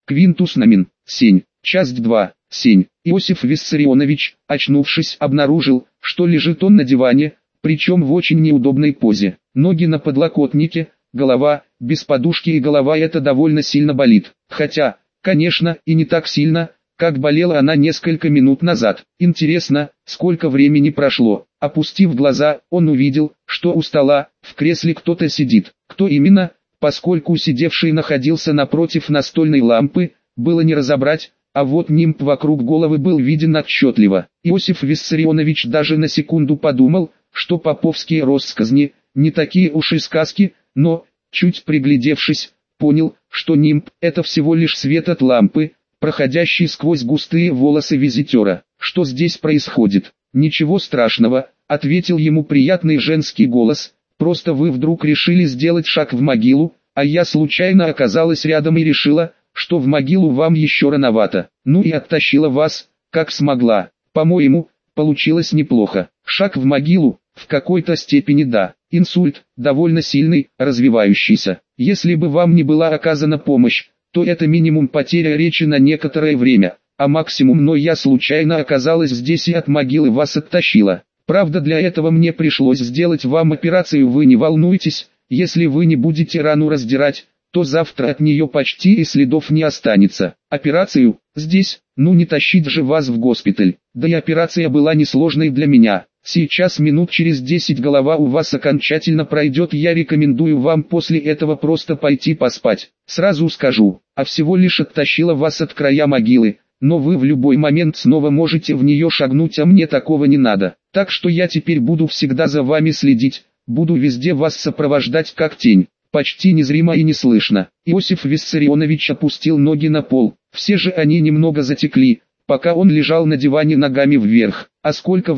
Квинтус Номин, Сень. Часть 2. Сень. Иосиф Виссарионович, очнувшись, обнаружил, что лежит он на диване, причем в очень неудобной позе. Ноги на подлокотнике, голова, без подушки, и голова эта довольно сильно болит. Хотя, конечно, и не так сильно, как болела она несколько минут назад. Интересно, сколько времени прошло. Опустив глаза, он увидел, что у стола, в кресле кто-то сидит. Кто именно, поскольку сидевший находился напротив настольной лампы, было не разобрать, а вот нимб вокруг головы был виден отчетливо. Иосиф Виссарионович даже на секунду подумал, что поповские россказни, не такие уж и сказки, но, чуть приглядевшись, понял, что нимб – это всего лишь свет от лампы, проходящий сквозь густые волосы визитера. Что здесь происходит? Ничего страшного, ответил ему приятный женский голос, просто вы вдруг решили сделать шаг в могилу, а я случайно оказалась рядом и решила, что в могилу вам еще рановато. Ну и оттащила вас, как смогла. По-моему, получилось неплохо. Шаг в могилу, в какой-то степени да. Инсульт, довольно сильный, развивающийся. Если бы вам не была оказана помощь, то это минимум потеря речи на некоторое время, а максимум, но я случайно оказалась здесь и от могилы вас оттащила. Правда, для этого мне пришлось сделать вам операцию, вы не волнуйтесь, если вы не будете рану раздирать, то завтра от нее почти и следов не останется. Операцию? Здесь? Ну не тащить же вас в госпиталь. Да и операция была несложной для меня. Сейчас минут через 10 голова у вас окончательно пройдет, я рекомендую вам после этого просто пойти поспать. Сразу скажу, а всего лишь оттащила вас от края могилы, но вы в любой момент снова можете в нее шагнуть, а мне такого не надо. Так что я теперь буду всегда за вами следить, буду везде вас сопровождать как тень. Почти незримо и неслышно. Иосиф Виссарионович опустил ноги на пол, все же они немного затекли, пока он лежал на диване ногами вверх. А сколько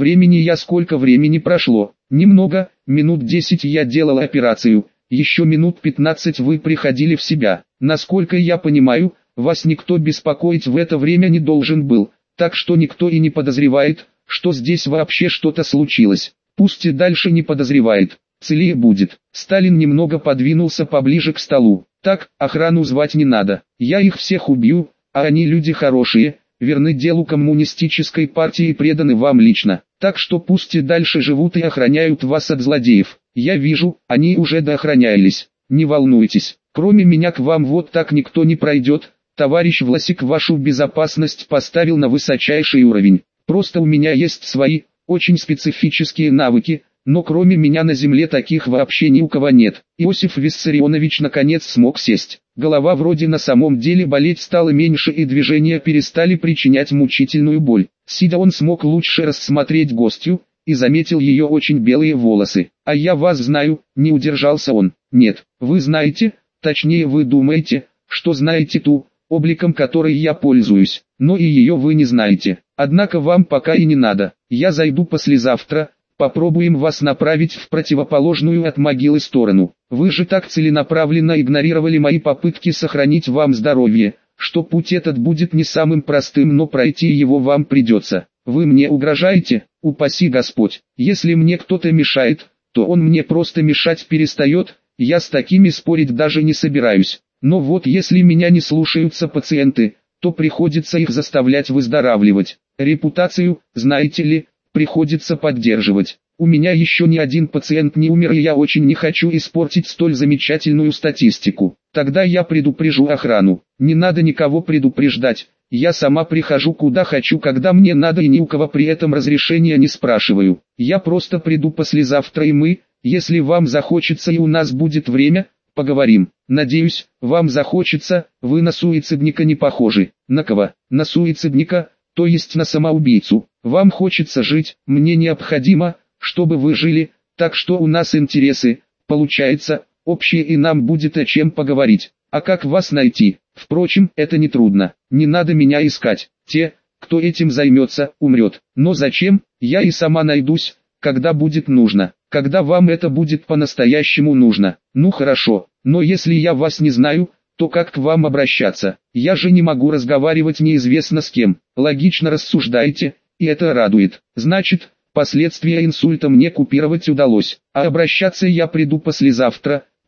времени прошло? Немного, минут 10 я делал операцию, еще минут 15 вы приходили в себя. Насколько я понимаю, вас никто беспокоить в это время не должен был, так что никто и не подозревает, что здесь вообще что-то случилось. Пусть и дальше не подозревает. Целее будет. Сталин немного подвинулся поближе к столу. Так, охрану звать не надо. Я их всех убью, а они люди хорошие, верны делу коммунистической партии и преданы вам лично. Так что пусть и дальше живут и охраняют вас от злодеев. Я вижу, они уже доохранялись. Не волнуйтесь, кроме меня к вам вот так никто не пройдет. Товарищ Власик вашу безопасность поставил на высочайший уровень. Просто у меня есть свои, очень специфические навыки, но кроме меня на земле таких вообще ни у кого нет. Иосиф Виссарионович наконец смог сесть. Голова вроде на самом деле болеть стала меньше и движения перестали причинять мучительную боль. Сидя он смог лучше рассмотреть гостью, и заметил ее очень белые волосы. «А я вас знаю», — не удержался он. «Нет, вы знаете, точнее вы думаете, что знаете ту, обликом которой я пользуюсь, но и ее вы не знаете. Однако вам пока и не надо. Я зайду послезавтра, попробуем вас направить в противоположную от могилы сторону. Вы же так целенаправленно игнорировали мои попытки сохранить вам здоровье, что путь этот будет не самым простым, но пройти его вам придется. Вы мне угрожаете? Упаси Господь. Если мне кто-то мешает, то он мне просто мешать перестает, я с такими спорить даже не собираюсь. Но вот если меня не слушаются пациенты, то приходится их заставлять выздоравливать. Репутацию, знаете ли, приходится поддерживать. У меня еще ни один пациент не умер, и я очень не хочу испортить столь замечательную статистику. Тогда я предупрежу охрану. Не надо никого предупреждать. Я сама прихожу куда хочу, когда мне надо, и ни у кого при этом разрешения не спрашиваю. Я просто приду послезавтра, и мы, если вам захочется и у нас будет время, поговорим. Надеюсь, вам захочется, вы на суицидника не похожи. На кого? На суицидника, то есть на самоубийцу. Вам хочется жить, мне необходимо, чтобы вы жили, так что у нас интересы, получается, общие, и нам будет о чем поговорить. А как вас найти? Впрочем, это не трудно. Не надо меня искать. Те, кто этим займется, умрет. Но зачем? Я и сама найдусь, когда будет нужно. Когда вам это будет по-настоящему нужно. Ну хорошо, но если я вас не знаю, то как к вам обращаться? Я же не могу разговаривать неизвестно с кем. Логично рассуждаете, и это радует. Значит, последствия инсульта мне купировать удалось. А обращаться я приду послезавтра,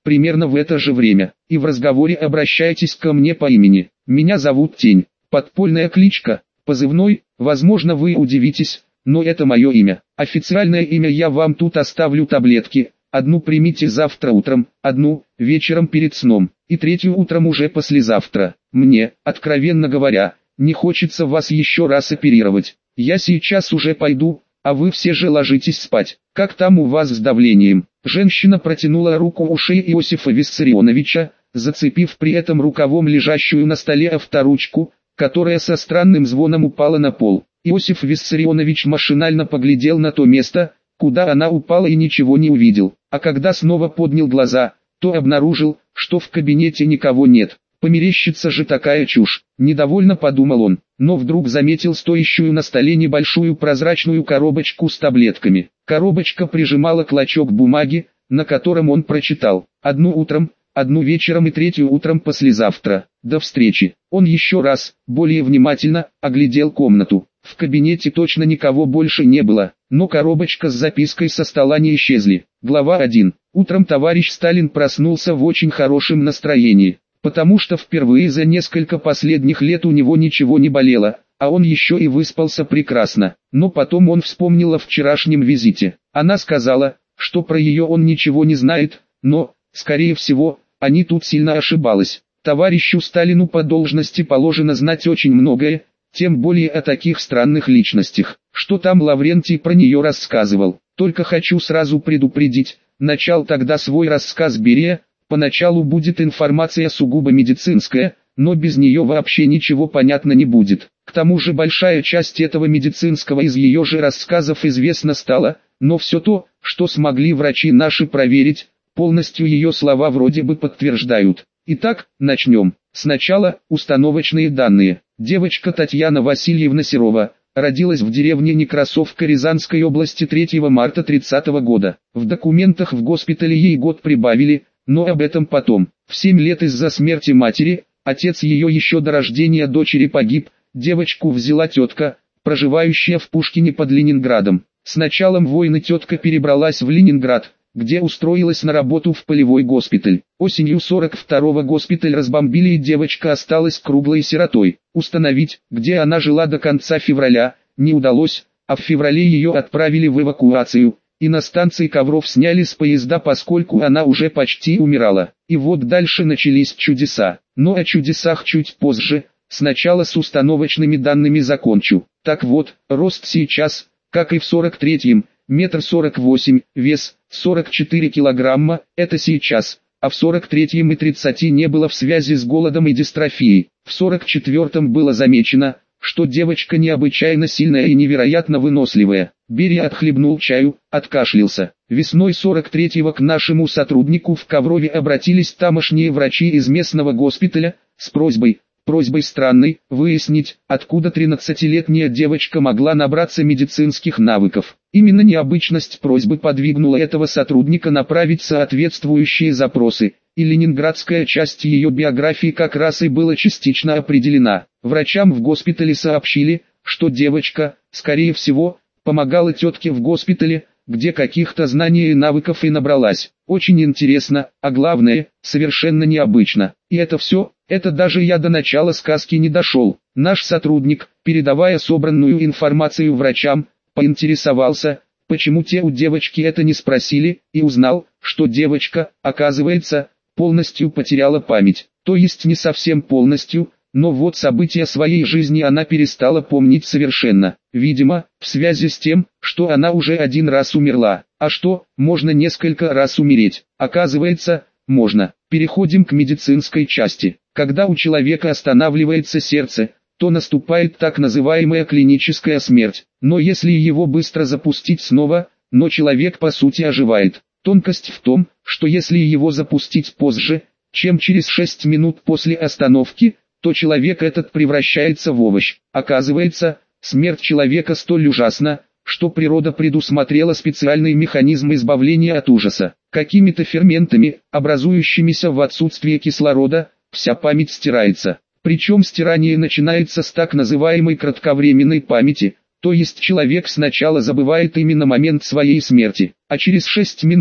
примерно в это же время, и в разговоре обращайтесь ко мне по имени. Меня зовут Тень, подпольная кличка, позывной, возможно вы удивитесь, но это мое имя. Официальное имя я вам тут оставлю таблетки, одну примите завтра утром, одну, вечером перед сном, и третью утром уже послезавтра. Мне, откровенно говоря, не хочется вас еще раз оперировать. Я сейчас уже пойду, а вы все же ложитесь спать. Как там у вас с давлением? Женщина протянула руку у шеи Иосифа Виссарионовича, зацепив при этом рукавом лежащую на столе авторучку, которая со странным звоном упала на пол. Иосиф Виссарионович машинально поглядел на то место, куда она упала и ничего не увидел. А когда снова поднял глаза, то обнаружил, что в кабинете никого нет. Померещится же такая чушь, недовольно подумал он, но вдруг заметил стоящую на столе небольшую прозрачную коробочку с таблетками. Коробочка прижимала клочок бумаги, на котором он прочитал: одну утром, одну вечером и третью утром послезавтра. До встречи. Он еще раз, более внимательно, оглядел комнату. В кабинете точно никого больше не было, но коробочка с запиской со стола не исчезли. Глава 1. Утром товарищ Сталин проснулся в очень хорошем настроении, потому что впервые за несколько последних лет у него ничего не болело, а он еще и выспался прекрасно. Но потом он вспомнил о вчерашнем визите. Она сказала, что про ее он ничего не знает, но, скорее всего, они тут сильно ошибалась. Товарищу Сталину по должности положено знать очень многое, тем более о таких странных личностях. Что там Лаврентий про нее рассказывал? Только хочу сразу предупредить, начал тогда свой рассказ Берия. Поначалу будет информация сугубо медицинская, но без нее вообще ничего понятно не будет. К тому же большая часть этого медицинского из ее же рассказов известна стала, но все то, что смогли врачи наши проверить, полностью ее слова вроде бы подтверждают. Итак, начнем. Сначала, установочные данные. Девочка Татьяна Васильевна Серова родилась в деревне Некрасовка Рязанской области 3 марта 30 года. В документах в госпитале ей год прибавили, но об этом потом. В 7 лет из-за смерти матери, отец ее еще до рождения дочери погиб, девочку взяла тетка, проживающая в Пушкине под Ленинградом. С началом войны тетка перебралась в Ленинград, где устроилась на работу в полевой госпиталь. Осенью 42-го госпиталь разбомбили и девочка осталась круглой сиротой. Установить, где она жила до конца февраля, не удалось, а в феврале ее отправили в эвакуацию, и на станции Ковров сняли с поезда, поскольку она уже почти умирала. И вот дальше начались чудеса. Но о чудесах чуть позже, сначала с установочными данными закончу. Так вот, рост сейчас, как и в 43-м, 1,48 м, вес 44 килограмма, это сейчас, а в 43-м и 30 не было в связи с голодом и дистрофией. В 44-м было замечено, что девочка необычайно сильная и невероятно выносливая. Берия отхлебнул чаю, откашлялся. Весной 43-го к нашему сотруднику в Коврове обратились тамошние врачи из местного госпиталя, с просьбой странной, выяснить, откуда 13-летняя девочка могла набраться медицинских навыков. Именно необычность просьбы подвигнула этого сотрудника направить соответствующие запросы, и ленинградская часть ее биографии как раз и была частично определена. Врачам в госпитале сообщили, что девочка, скорее всего, помогала тетке в госпитале, где каких-то знаний и навыков и набралась. Очень интересно, а главное, совершенно необычно. И это все, это даже я до начала сказки не дошел. Наш сотрудник, передавая собранную информацию врачам, поинтересовался, почему те у девочки это не спросили, и узнал, что девочка, оказывается, полностью потеряла память. То есть не совсем полностью, но вот события своей жизни она перестала помнить совершенно. Видимо, в связи с тем, что она уже один раз умерла. А что, можно несколько раз умереть? Оказывается, можно. Переходим к медицинской части. Когда у человека останавливается сердце, то наступает так называемая клиническая смерть. Но если его быстро запустить снова, но человек по сути оживает. Тонкость в том, что если его запустить позже, чем через 6 минут после остановки, то человек этот превращается в овощ. Оказывается, смерть человека столь ужасна, что природа предусмотрела специальный механизм избавления от ужаса. Какими-то ферментами, образующимися в отсутствие кислорода, вся память стирается. Причем стирание начинается с так называемой кратковременной памяти, то есть человек сначала забывает именно момент своей смерти, а через 6 минут,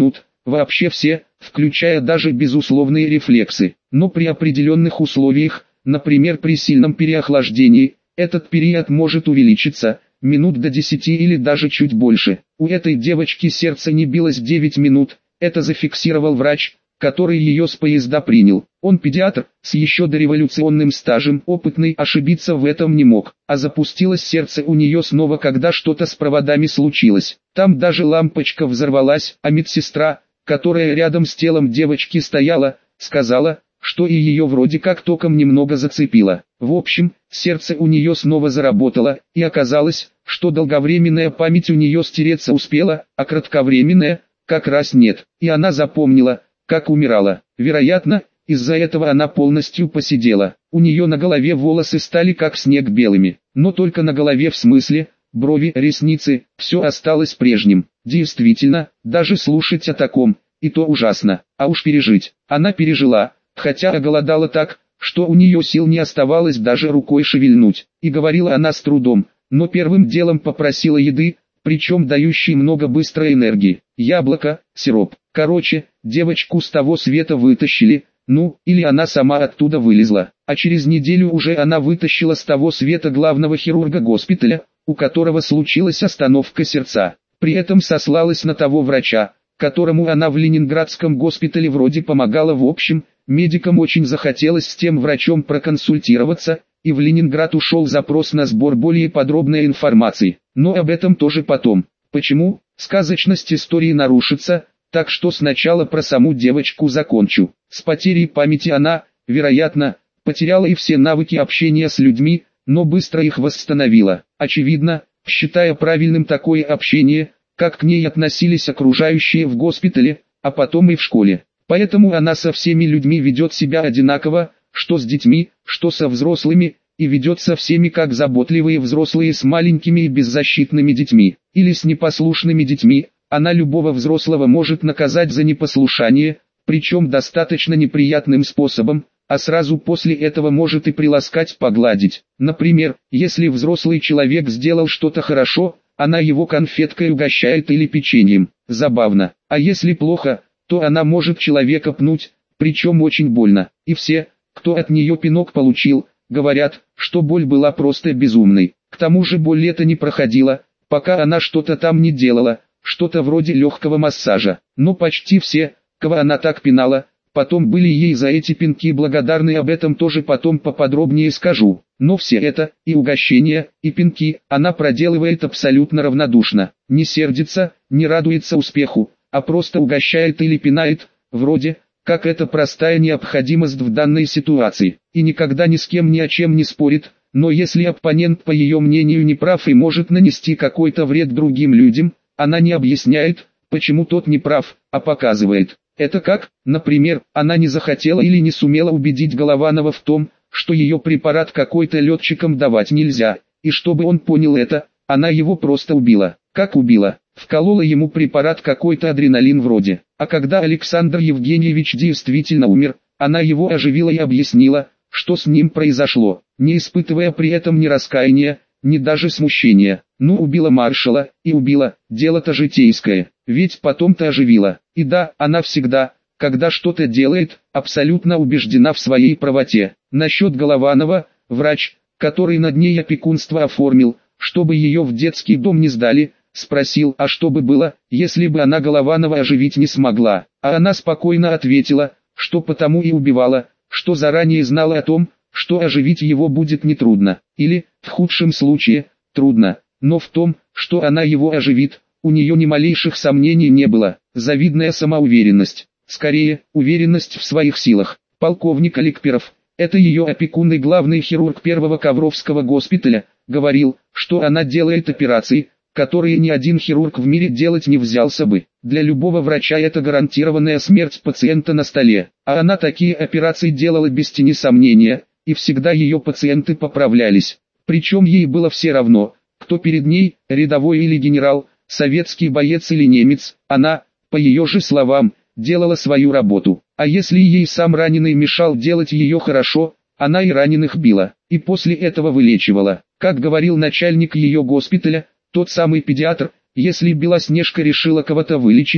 вообще все, включая даже безусловные рефлексы. Но при определенных условиях, например при сильном переохлаждении, этот период может увеличиться, минут до 10 или даже чуть больше. У этой девочки сердце не билось 9 минут, это зафиксировал врач, который ее с поезда принял. Он педиатр, с еще дореволюционным стажем, опытный, ошибиться в этом не мог. А запустилось сердце у нее снова, когда что-то с проводами случилось. Там даже лампочка взорвалась, а медсестра, которая рядом с телом девочки стояла, сказала, что и ее вроде как током немного зацепило. В общем, сердце у нее снова заработало, и оказалось, что долговременная память у нее стереться успела, а кратковременная, как раз нет. И она запомнила, как умирала. Вероятно, из-за этого она полностью посидела. У нее на голове волосы стали как снег белыми. Но только на голове, в смысле, брови, ресницы, все осталось прежним. Действительно, даже слушать о таком, и то ужасно. А уж пережить. Она пережила, хотя оголодала так, что у нее сил не оставалось даже рукой шевельнуть. И говорила она с трудом, но первым делом попросила еды, причем дающей много быстрой энергии. Яблоко, сироп. Короче, девочку с того света вытащили, ну, или она сама оттуда вылезла. А через неделю уже она вытащила с того света главного хирурга госпиталя, у которого случилась остановка сердца. При этом сослалась на того врача, которому она в ленинградском госпитале вроде помогала. В общем, медикам очень захотелось с тем врачом проконсультироваться, и в Ленинград ушел запрос на сбор более подробной информации. Но об этом тоже потом. Почему? Сказочность истории нарушится, так что сначала про саму девочку закончу. С потерей памяти она, вероятно, потеряла и все навыки общения с людьми, но быстро их восстановила. Очевидно, считая правильным такое общение, как к ней относились окружающие в госпитале, а потом и в школе. Поэтому она со всеми людьми ведет себя одинаково, что с детьми, что со взрослыми, и ведет со всеми как заботливые взрослые с маленькими и беззащитными детьми, или с непослушными детьми. Она любого взрослого может наказать за непослушание, причем достаточно неприятным способом, а сразу после этого может и приласкать, погладить. Например, если взрослый человек сделал что-то хорошо, она его конфеткой угощает или печеньем. Забавно. А если плохо, то она может человека пнуть, причем очень больно. И все, кто от нее пинок получил, говорят, что боль была просто безумной. К тому же боль эта не проходила, пока она что-то там не делала, что-то вроде легкого массажа. Но почти все, кого она так пинала, потом были ей за эти пинки благодарны. Об этом тоже потом поподробнее скажу. Но все это, и угощения, и пинки, она проделывает абсолютно равнодушно. Не сердится, не радуется успеху, а просто угощает или пинает, вроде как это простая необходимость в данной ситуации. И никогда ни с кем ни о чем не спорит, но если оппонент по ее мнению не прав и может нанести какой-то вред другим людям, она не объясняет, почему тот не прав, а показывает. Это как, например, она не захотела или не сумела убедить Голованова в том, что ее препарат какой-то летчикам давать нельзя, и чтобы он понял это, она его просто убила. Как убила? Вколола ему препарат какой-то адреналин вроде. А когда Александр Евгеньевич действительно умер, она его оживила и объяснила, что с ним произошло, не испытывая при этом ни раскаяния, ни даже смущения. Ну, убила маршала, и убила, дело-то житейское, ведь потом-то оживила. И да, она всегда, когда что-то делает, абсолютно убеждена в своей правоте. Насчет Голованова, врач, который над ней опекунство оформил, чтобы ее в детский дом не сдали, спросил, а что бы было, если бы она Голованова оживить не смогла. А она спокойно ответила, что потому и убивала, что заранее знала о том, что оживить его будет нетрудно, или, в худшем случае, трудно, но в том, что она его оживит, у нее ни малейших сомнений не было. Завидная самоуверенность, скорее, уверенность в своих силах. Полковник Аликперов, это ее опекун и главный хирург первого Ковровского госпиталя, говорил, что она делает операции, которые ни один хирург в мире делать не взялся бы. Для любого врача это гарантированная смерть пациента на столе. А она такие операции делала без тени сомнения, и всегда ее пациенты поправлялись. Причем ей было все равно, кто перед ней, рядовой или генерал, советский боец или немец. Она, по ее же словам, делала свою работу. А если ей сам раненый мешал делать ее хорошо, она и раненых била, и после этого вылечивала. Как говорил начальник ее госпиталя, тот самый педиатр, если Белоснежка решила кого-то вылечить,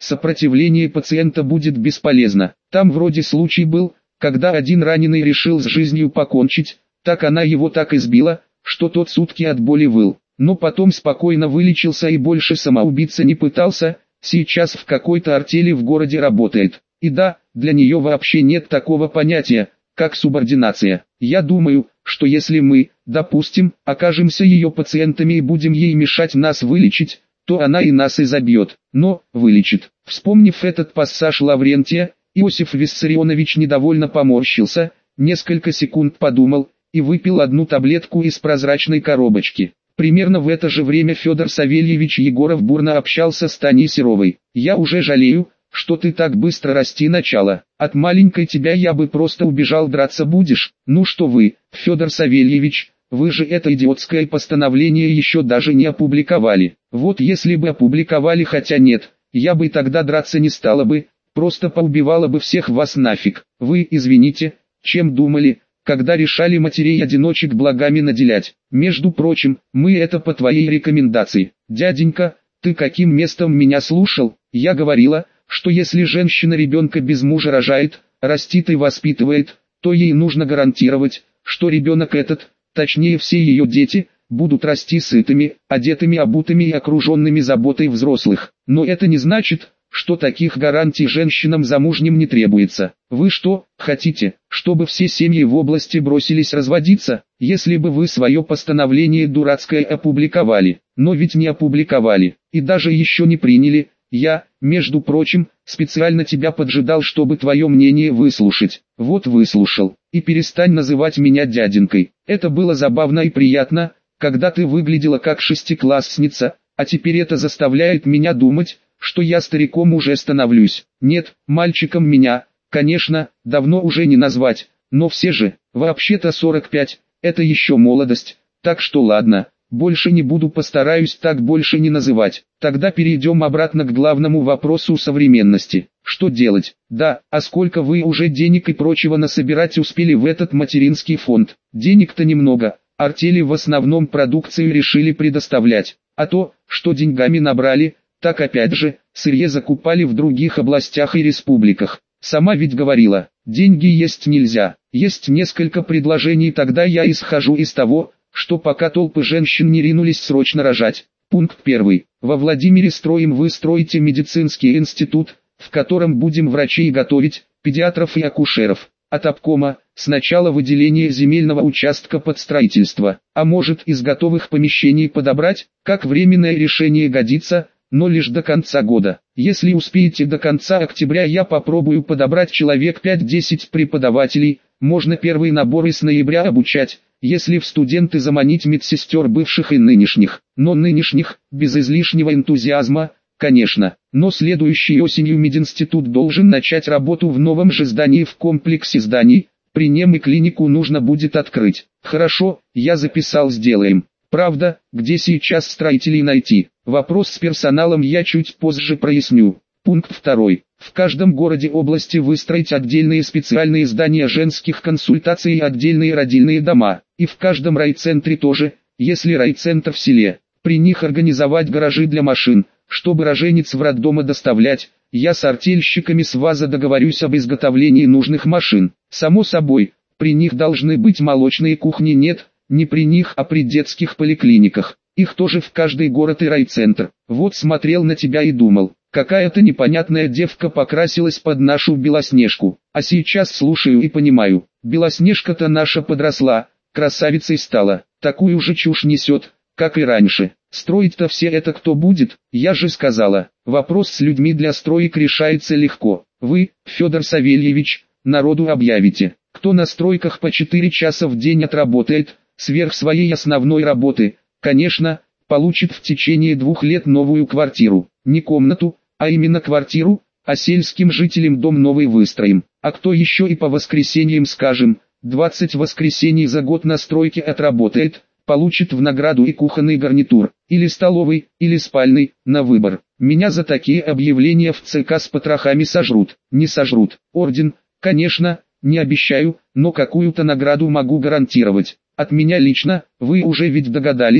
сопротивление пациента будет бесполезно. Там вроде случай был, когда один раненый решил с жизнью покончить, так она его так избила, что тот сутки от боли выл. Но потом спокойно вылечился и больше самоубиться не пытался, сейчас в какой-то артели в городе работает. И да, для нее вообще нет такого понятия, как субординация. Я думаю, что если мы, допустим, окажемся ее пациентами и будем ей мешать нас вылечить, то она и нас изобьет, но вылечит. Вспомнив этот пассаж Лаврентия, Иосиф Виссарионович недовольно поморщился, несколько секунд подумал и выпил одну таблетку из прозрачной коробочки. Примерно в это же время Федор Савельевич Егоров бурно общался с Таней Серовой. «Я уже жалею, что ты так быстро расти начала. От маленькой тебя я бы просто убежал, драться будешь. Ну что вы, Федор Савельевич, вы же это идиотское постановление еще даже не опубликовали. Вот если бы опубликовали, хотя нет, я бы тогда драться не стала бы, просто поубивала бы всех вас нафиг. Вы, извините, чем думали, когда решали матерей-одиночек благами наделять? Между прочим, мы это по твоей рекомендации. Дяденька, ты каким местом меня слушал? Я говорила, что если женщина ребенка без мужа рожает, растит и воспитывает, то ей нужно гарантировать, что ребенок этот, точнее все ее дети, будут расти сытыми, одетыми, обутыми и окруженными заботой взрослых. Но это не значит, что таких гарантий женщинам замужним не требуется. Вы что, хотите, чтобы все семьи в области бросились разводиться, если бы вы свое постановление дурацкое опубликовали? Но ведь не опубликовали, и даже еще не приняли. Я, между прочим, специально тебя поджидал, чтобы твое мнение выслушать. Вот выслушал. И перестань называть меня дяденькой. Это было забавно и приятно, когда ты выглядела как шестиклассница, а теперь это заставляет меня думать, что я стариком уже становлюсь. Нет, мальчиком меня, конечно, давно уже не назвать, но все же, вообще-то 45, это еще молодость, так что ладно, больше не буду, постараюсь так больше не называть. Тогда перейдем обратно к главному вопросу современности. Что делать? Да, а сколько вы уже денег и прочего насобирать успели в этот материнский фонд? Денег-то немного, артели в основном продукцию решили предоставлять, а то, что деньгами набрали, так опять же, сырье закупали в других областях и республиках. Сама ведь говорила, деньги есть нельзя. Есть несколько предложений, тогда я исхожу из того, что пока толпы женщин не ринулись срочно рожать. Пункт 1. Во Владимире строим, вы строите медицинский институт, в котором будем врачей готовить, педиатров и акушеров. От обкома, сначала выделение земельного участка под строительство, а может из готовых помещений подобрать, как временное решение годится, но лишь до конца года. Если успеете до конца октября, я попробую подобрать человек 5-10 преподавателей, можно первый набор с ноября обучать, если в студенты заманить медсестер бывших и нынешних, но нынешних, без излишнего энтузиазма, конечно. Но следующей осенью мединститут должен начать работу в новом же здании в комплексе зданий, при нем и клинику нужно будет открыть. Хорошо, я записал, сделаем. Правда, где сейчас строителей найти? Вопрос с персоналом я чуть позже проясню. Пункт 2. В каждом городе области выстроить отдельные специальные здания женских консультаций и отдельные родильные дома. И в каждом райцентре тоже, если райцентр в селе. При них организовать гаражи для машин, чтобы рожениц в роддомы доставлять. Я с артельщиками с ВАЗа договорюсь об изготовлении нужных машин. Само собой, при них должны быть молочные кухни, нет, не при них, а при детских поликлиниках. Их тоже в каждый город и райцентр. Вот смотрел на тебя и думал, какая-то непонятная девка покрасилась под нашу Белоснежку. А сейчас слушаю и понимаю, Белоснежка-то наша подросла, красавицей стала, такую же чушь несет, как и раньше. Строить-то все это кто будет? Я же сказала, вопрос с людьми для строек решается легко. Вы, Федор Савельевич, народу объявите, кто на стройках по 4 часа в день отработает, сверх своей основной работы, конечно, получит в течение 2 лет новую квартиру. Не комнату, а именно квартиру, а сельским жителям дом новый выстроим. А кто еще и по воскресеньям, скажем, 20 воскресений за год на стройке отработает, получит в награду и кухонный гарнитур, или столовый, или спальный, на выбор. Меня за такие объявления в ЦК с потрохами сожрут. Не сожрут. Орден, конечно, не обещаю, но какую-то награду могу гарантировать. От меня лично, вы уже ведь догадались,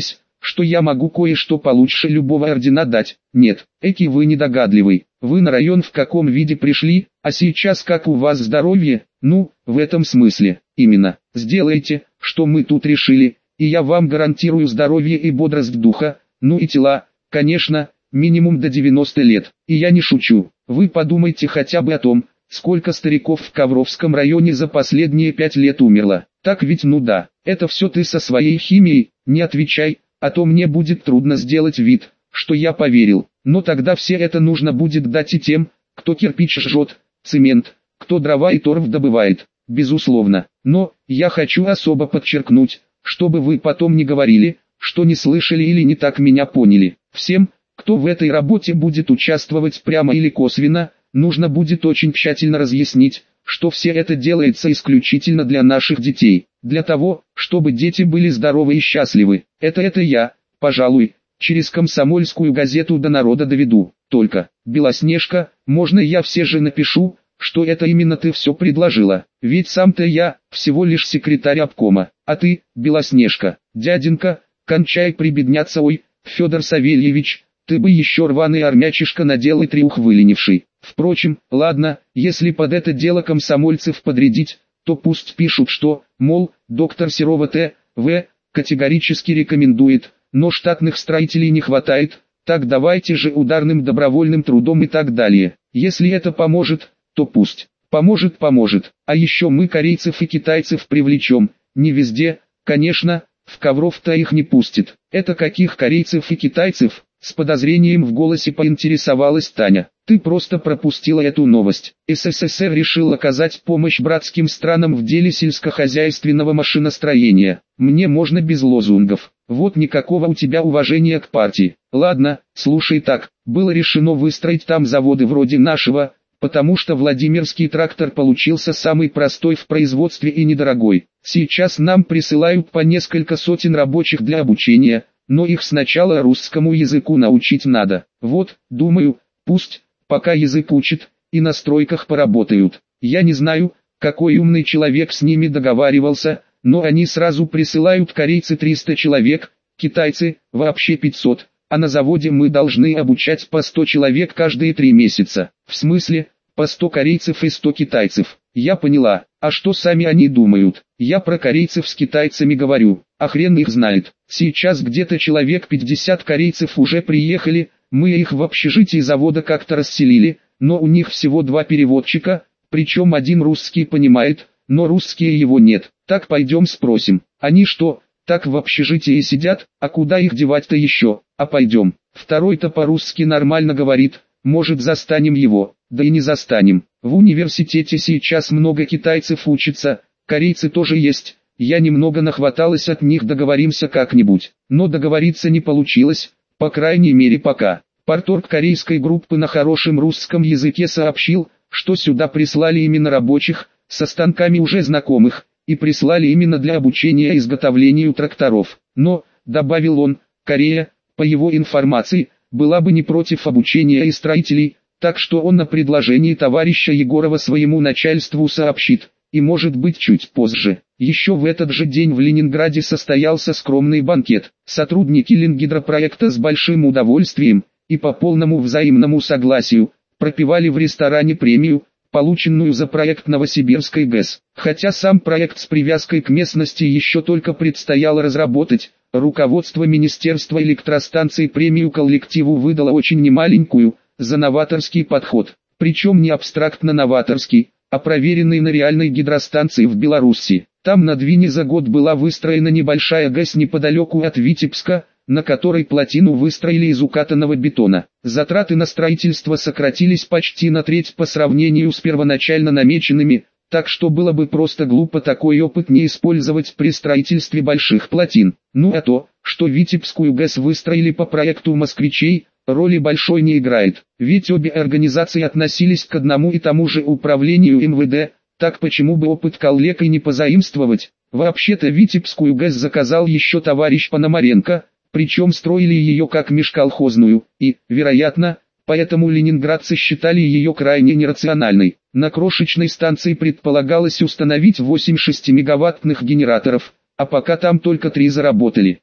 что я могу кое-что получше любого ордена дать. Нет, эки вы недогадливый. Вы на район в каком виде пришли, а сейчас как у вас здоровье? Ну, в этом смысле. Именно. Сделайте, что мы тут решили, и я вам гарантирую здоровье и бодрость духа, ну и тела, конечно, минимум до 90 лет. И я не шучу. Вы подумайте хотя бы о том, сколько стариков в Ковровском районе за последние 5 лет умерло. Так ведь ну да, это все ты со своей химией, не отвечай, а то мне будет трудно сделать вид, что я поверил. Но тогда все это нужно будет дать и тем, кто кирпич жжет, цемент, кто дрова и торф добывает, безусловно. Но, я хочу особо подчеркнуть, чтобы вы потом не говорили, что не слышали или не так меня поняли. Всем, кто в этой работе будет участвовать прямо или косвенно, нужно будет очень тщательно разъяснить, что все это делается исключительно для наших детей, для того, чтобы дети были здоровы и счастливы. Это я, пожалуй, через Комсомольскую газету до народа доведу. Только, Белоснежка, можно я все же напишу, что это именно ты все предложила, ведь сам-то я, всего лишь секретарь обкома, а ты, Белоснежка, дяденька, кончай прибедняться. Ой, Федор Савельевич, ты бы еще рваный армячишка надел и триух выленивший. Впрочем, ладно, если под это дело комсомольцев подрядить, то пусть пишут, что, мол, доктор Серова Т.В. категорически рекомендует, но штатных строителей не хватает, так давайте же ударным добровольным трудом и так далее. Если это поможет, то пусть. Поможет. А еще мы корейцев и китайцев привлечем, не везде, конечно, в Ковров-то их не пустит. Это каких корейцев и китайцев? С подозрением в голосе поинтересовалась Таня. Ты просто пропустила эту новость. СССР решил оказать помощь братским странам в деле сельскохозяйственного машиностроения. Мне можно без лозунгов. Вот никакого у тебя уважения к партии. Ладно, слушай так. Было решено выстроить там заводы вроде нашего, потому что Владимирский трактор получился самый простой в производстве и недорогой. Сейчас нам присылают по несколько сотен рабочих для обучения, но их сначала русскому языку научить надо. Вот, думаю, пусть, пока язык учат, и на стройках поработают. Я не знаю, какой умный человек с ними договаривался, но они сразу присылают корейцы 300 человек, китайцы вообще 500, а на заводе мы должны обучать по 100 человек каждые 3 месяца. В смысле, по 100 корейцев и 100 китайцев. Я поняла, а что сами они думают? Я про корейцев с китайцами говорю, а хрен их знает. Сейчас где-то человек 50 корейцев уже приехали, мы их в общежитии завода как-то расселили, но у них всего 2 переводчика, причем один русский понимает, но русские его нет. Так пойдем спросим, они что, так в общежитии сидят, а куда их девать-то еще? А пойдем, второй-то по-русски нормально говорит, может застанем его, да и не застанем. В университете сейчас много китайцев учатся, корейцы тоже есть, я немного нахваталась от них, договоримся как-нибудь. Но договориться не получилось, по крайней мере пока. Парторг корейской группы на хорошем русском языке сообщил, что сюда прислали именно рабочих, со станками уже знакомых, и прислали именно для обучения изготовлению тракторов. Но, добавил он, Корея, по его информации, была бы не против обучения и строителей, так что он на предложении товарища Егорова своему начальству сообщит, и может быть чуть позже. Еще в этот же день в Ленинграде состоялся скромный банкет. Сотрудники Ленгидропроекта с большим удовольствием и по полному взаимному согласию пропивали в ресторане премию, полученную за проект Новосибирской ГЭС. Хотя сам проект с привязкой к местности еще только предстояло разработать, руководство Министерства электростанций премию коллективу выдало очень немаленькую, за новаторский подход. Причем не абстрактно-новаторский, а проверенный на реальной гидростанции в Беларуси. Там на Двине за год была выстроена небольшая ГЭС неподалеку от Витебска, на которой плотину выстроили из укатанного бетона. Затраты на строительство сократились почти на треть по сравнению с первоначально намеченными, так что было бы просто глупо такой опыт не использовать при строительстве больших плотин. Ну а то, что Витебскую ГЭС выстроили по проекту москвичей, роли большой не играет, ведь обе организации относились к одному и тому же управлению МВД, так почему бы опыт коллег и не позаимствовать? Вообще-то Витебскую ГЭС заказал еще товарищ Пономаренко, причем строили ее как межколхозную, и, вероятно, поэтому ленинградцы считали ее крайне нерациональной. На крошечной станции предполагалось установить 8 6-мегаваттных генераторов, а пока там только 3 заработали.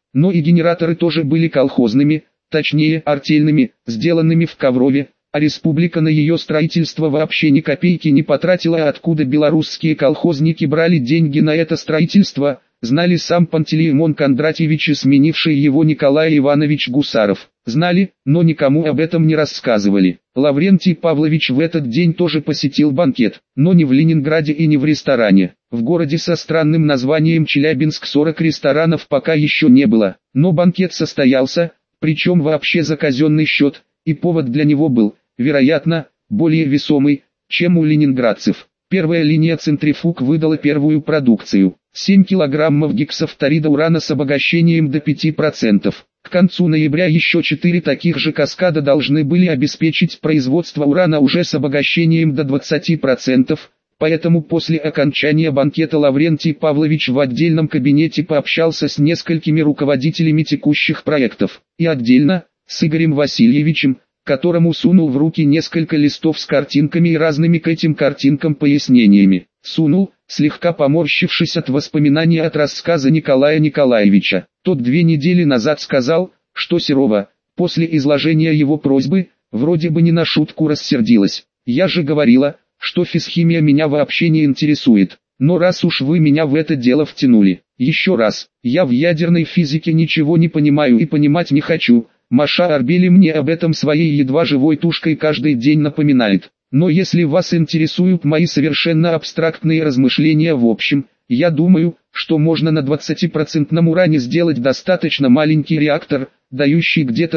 но и генераторы тоже были колхозными, точнее артельными, сделанными в Коврове, а республика на ее строительство вообще ни копейки не потратила. А откуда белорусские колхозники брали деньги на это строительство, знали сам Пантелеймон Кондратьевич и сменивший его Николай Иванович Гусаров. Знали, но никому об этом не рассказывали. Лаврентий Павлович в этот день тоже посетил банкет, но не в Ленинграде и не в ресторане. В городе со странным названием Челябинск 40 ресторанов пока еще не было, но банкет состоялся, причем вообще за казенный счет, и повод для него был, вероятно, более весомый, чем у ленинградцев. Первая линия центрифуг выдала первую продукцию – 7 килограммов гексафторида урана с обогащением до 5%. К концу ноября еще 4 таких же каскада должны были обеспечить производство урана уже с обогащением до 20%, поэтому после окончания банкета Лаврентий Павлович в отдельном кабинете пообщался с несколькими руководителями текущих проектов, и отдельно, с Игорем Васильевичем, которому сунул в руки несколько листов с картинками и разными к этим картинкам пояснениями. Сунул, слегка поморщившись от воспоминания от рассказа Николая Николаевича. Тот 2 недели назад сказал, что Серова, после изложения его просьбы, вроде бы не на шутку рассердилась. «Я же говорила, что физхимия меня вообще не интересует, но раз уж вы меня в это дело втянули, еще раз, я в ядерной физике ничего не понимаю и понимать не хочу». Маша Арбели мне об этом своей едва живой тушкой каждый день напоминает. Но если вас интересуют мои совершенно абстрактные размышления в общем, я думаю, что можно на 20% уране сделать достаточно маленький реактор, дающий где-то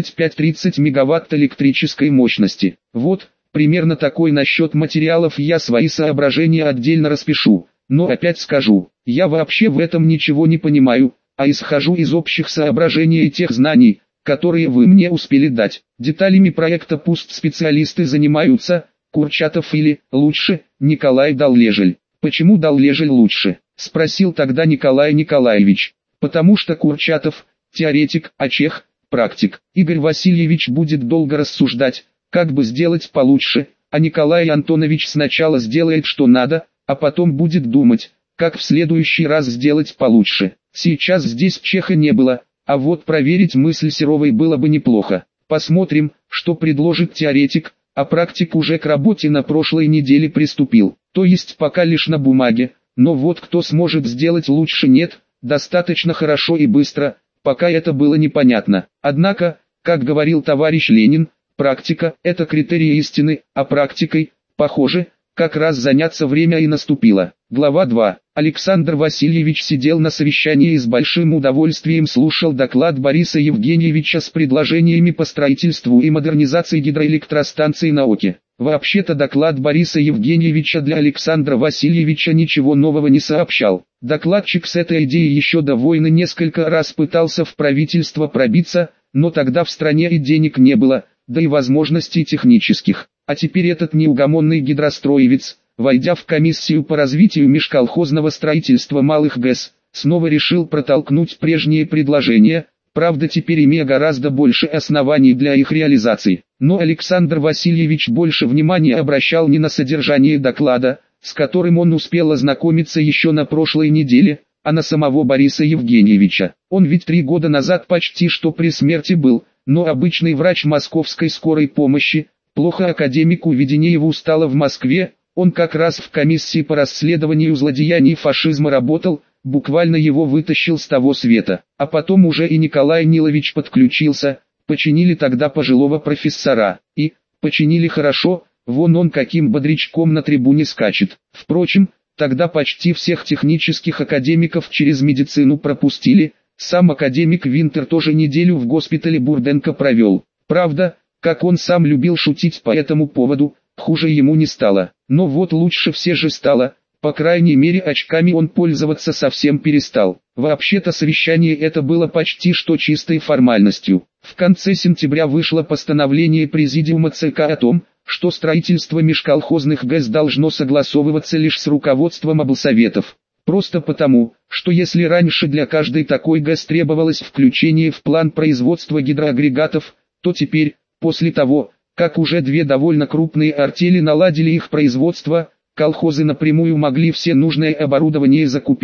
25-30 мегаватт электрической мощности. Вот, примерно такой насчет материалов я свои соображения отдельно распишу. Но опять скажу, я вообще в этом ничего не понимаю, а исхожу из общих соображений и тех знаний, которые вы мне успели дать. Деталями проекта пусть специалисты занимаются, Курчатов или, лучше, Николай Даллежель. Почему Даллежель лучше? Спросил тогда Николай Николаевич. Потому что Курчатов, теоретик, а Чех, практик. Игорь Васильевич будет долго рассуждать, как бы сделать получше, а Николай Антонович сначала сделает что надо, а потом будет думать, как в следующий раз сделать получше. Сейчас здесь Чеха не было. А вот проверить мысль Серовой было бы неплохо. Посмотрим, что предложит теоретик, а практик уже к работе на прошлой неделе приступил. То есть пока лишь на бумаге, но вот кто сможет сделать лучше нет, достаточно хорошо и быстро, пока это было непонятно. Однако, как говорил товарищ Ленин, практика – это критерий истины, а практикой, похоже, как раз заняться время и наступило. Глава 2. Александр Васильевич сидел на совещании и с большим удовольствием слушал доклад Бориса Евгеньевича с предложениями по строительству и модернизации гидроэлектростанций на Оке. Вообще-то доклад Бориса Евгеньевича для Александра Васильевича ничего нового не сообщал. Докладчик с этой идеей еще до войны несколько раз пытался в правительство пробиться, но тогда в стране и денег не было, да и возможностей технических. А теперь этот неугомонный гидростроевец, войдя в комиссию по развитию межколхозного строительства малых ГЭС, снова решил протолкнуть прежние предложения, правда теперь имея гораздо больше оснований для их реализации. Но Александр Васильевич больше внимания обращал не на содержание доклада, с которым он успел ознакомиться еще на прошлой неделе, а на самого Бориса Евгеньевича. Он ведь 3 года назад почти что при смерти был, но обычный врач московской скорой помощи, плохо академику Веденееву стало в Москве, он как раз в комиссии по расследованию злодеяний фашизма работал, буквально его вытащил с того света. А потом уже и Николай Нилович подключился, починили тогда пожилого профессора. И, починили хорошо, вон он каким бодрячком на трибуне скачет. Впрочем, тогда почти всех технических академиков через медицину пропустили, сам академик Винтер тоже неделю в госпитале Бурденко провел. Правда, как он сам любил шутить по этому поводу, хуже ему не стало. Но вот лучше все же стало, по крайней мере очками он пользоваться совсем перестал. Вообще-то совещание это было почти что чистой формальностью. В конце сентября вышло постановление Президиума ЦК о том, что строительство межколхозных ГЭС должно согласовываться лишь с руководством облсоветов. Просто потому, что если раньше для каждой такой ГЭС требовалось включение в план производства гидроагрегатов, то теперь, после того, как уже 2 довольно крупные артели наладили их производство, колхозы напрямую могли все нужное оборудование закупить,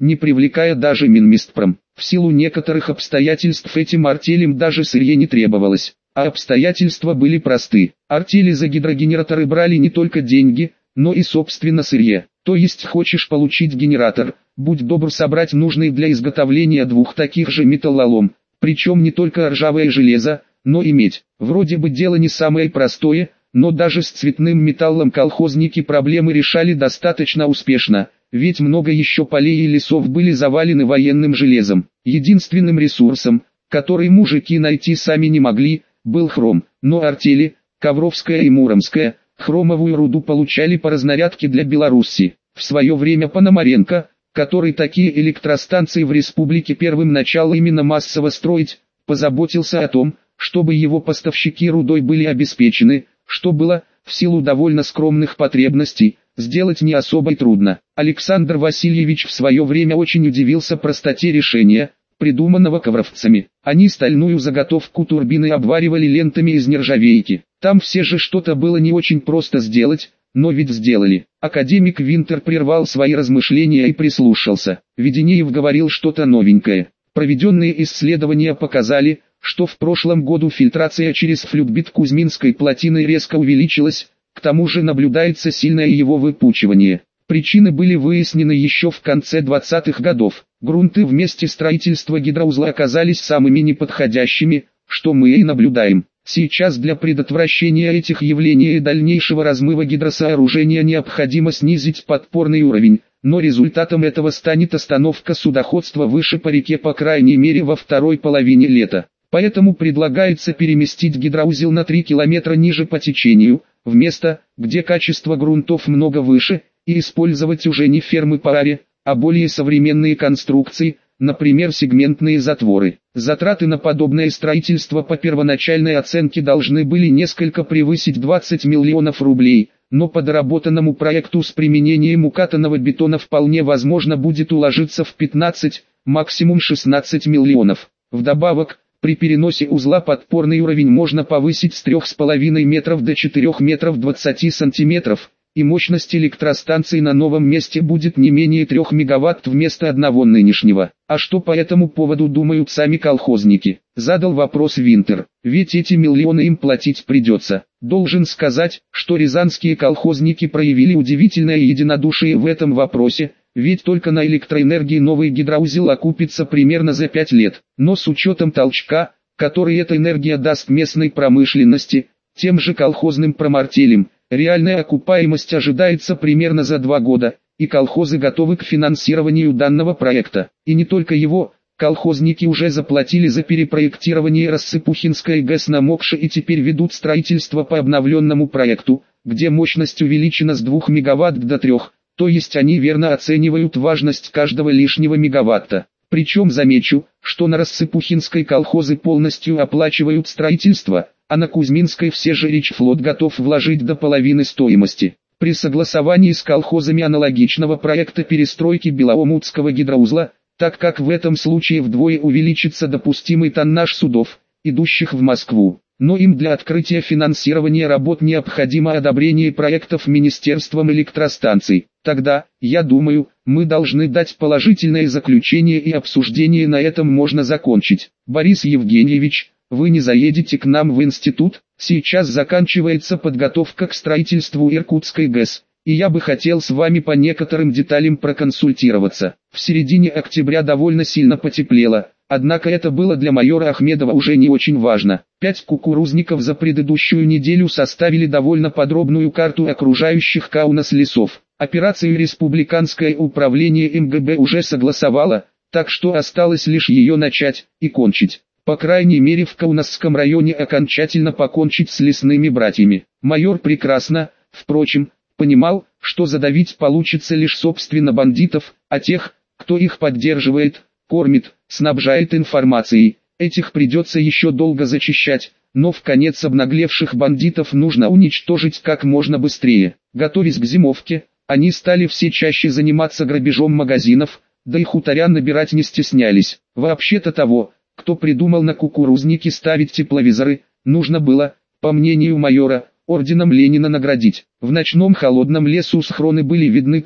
не привлекая даже Минместпром. В силу некоторых обстоятельств этим артелям даже сырье не требовалось. А обстоятельства были просты. Артели за гидрогенераторы брали не только деньги, но и собственно сырье. То есть хочешь получить генератор, будь добр собрать нужный для изготовления двух таких же металлолом, причем не только ржавое железо, но и медь. Вроде бы дело не самое простое, но даже с цветным металлом колхозники проблемы решали достаточно успешно, ведь много еще полей и лесов были завалены военным железом. Единственным ресурсом, который мужики найти сами не могли, был хром, но артели, Ковровская и Муромская, хромовую руду получали по разнарядке для Беларуси. В свое время Пономаренко, который такие электростанции в республике первым начал именно массово строить, позаботился о том, чтобы его поставщики рудой были обеспечены, что было, в силу довольно скромных потребностей, сделать не особо трудно. Александр Васильевич в свое время очень удивился простоте решения, придуманного ковровцами. Они стальную заготовку турбины обваривали лентами из нержавейки. Там все же что-то было не очень просто сделать, но ведь сделали. Академик Винтер прервал свои размышления и прислушался. Веденеев говорил что-то новенькое. Проведенные исследования показали, что в прошлом году фильтрация через флюгбит Кузьминской плотины резко увеличилась, к тому же наблюдается сильное его выпучивание. Причины были выяснены еще в конце 20-х годов. Грунты в месте строительства гидроузла оказались самыми неподходящими, что мы и наблюдаем. Сейчас для предотвращения этих явлений и дальнейшего размыва гидросооружения необходимо снизить подпорный уровень, но результатом этого станет остановка судоходства выше по реке по крайней мере во второй половине лета. Поэтому предлагается переместить гидроузел на 3 километра ниже по течению, в место, где качество грунтов много выше, и использовать уже не фермы по аре, а более современные конструкции, например сегментные затворы. Затраты на подобное строительство по первоначальной оценке должны были несколько превысить 20 миллионов рублей, но по доработанному проекту с применением укатанного бетона вполне возможно будет уложиться в 15, максимум 16 миллионов. Вдобавок, при переносе узла подпорный уровень можно повысить с 3,5 метров до 4 метров 20 сантиметров, и мощность электростанции на новом месте будет не менее 3 мегаватт вместо одного нынешнего. А что по этому поводу думают сами колхозники? Задал вопрос Винтер. Ведь эти миллионы им платить придется. Должен сказать, что рязанские колхозники проявили удивительное единодушие в этом вопросе, ведь только на электроэнергии новый гидроузел окупится примерно за 5 лет. Но с учетом толчка, который эта энергия даст местной промышленности, тем же колхозным промартелям, реальная окупаемость ожидается примерно за 2 года, и колхозы готовы к финансированию данного проекта. И не только его, колхозники уже заплатили за перепроектирование Рассыпухинской ГЭС на Мокше и теперь ведут строительство по обновленному проекту, где мощность увеличена с 2 мегаватт до 3, то есть они верно оценивают важность каждого лишнего мегаватта. Причем замечу, что на Рассыпухинской колхозы полностью оплачивают строительство, а на Кузьминской все же Речфлот готов вложить до половины стоимости. При согласовании с колхозами аналогичного проекта перестройки Белоомутского гидроузла, так как в этом случае вдвое увеличится допустимый тоннаж судов, идущих в Москву. Но им для открытия финансирования работ необходимо одобрение проектов Министерством электростанций. Тогда, я думаю, мы должны дать положительное заключение и обсуждение на этом можно закончить. Борис Евгеньевич, вы не заедете к нам в институт? Сейчас заканчивается подготовка к строительству Иркутской ГЭС, и я бы хотел с вами по некоторым деталям проконсультироваться. В середине октября довольно сильно потеплело, однако это было для майора Ахмедова уже не очень важно. 5 кукурузников за предыдущую неделю составили довольно подробную карту окружающих Каунас лесов. Операцию Республиканское управление МГБ уже согласовало, так что осталось лишь ее начать и кончить. По крайней мере в Каунасском районе окончательно покончить с лесными братьями. Майор прекрасно, впрочем, понимал, что задавить получится лишь собственно бандитов, а тех, кто их поддерживает, кормит, снабжает информацией, этих придется еще долго зачищать, но в конец обнаглевших бандитов нужно уничтожить как можно быстрее. Готовясь к зимовке, они стали все чаще заниматься грабежом магазинов, да и хуторян набирать не стеснялись. Вообще-то того, кто придумал на кукурузнике ставить тепловизоры, нужно было, по мнению майора, орденом Ленина наградить. В ночном холодном лесу схроны были видны так,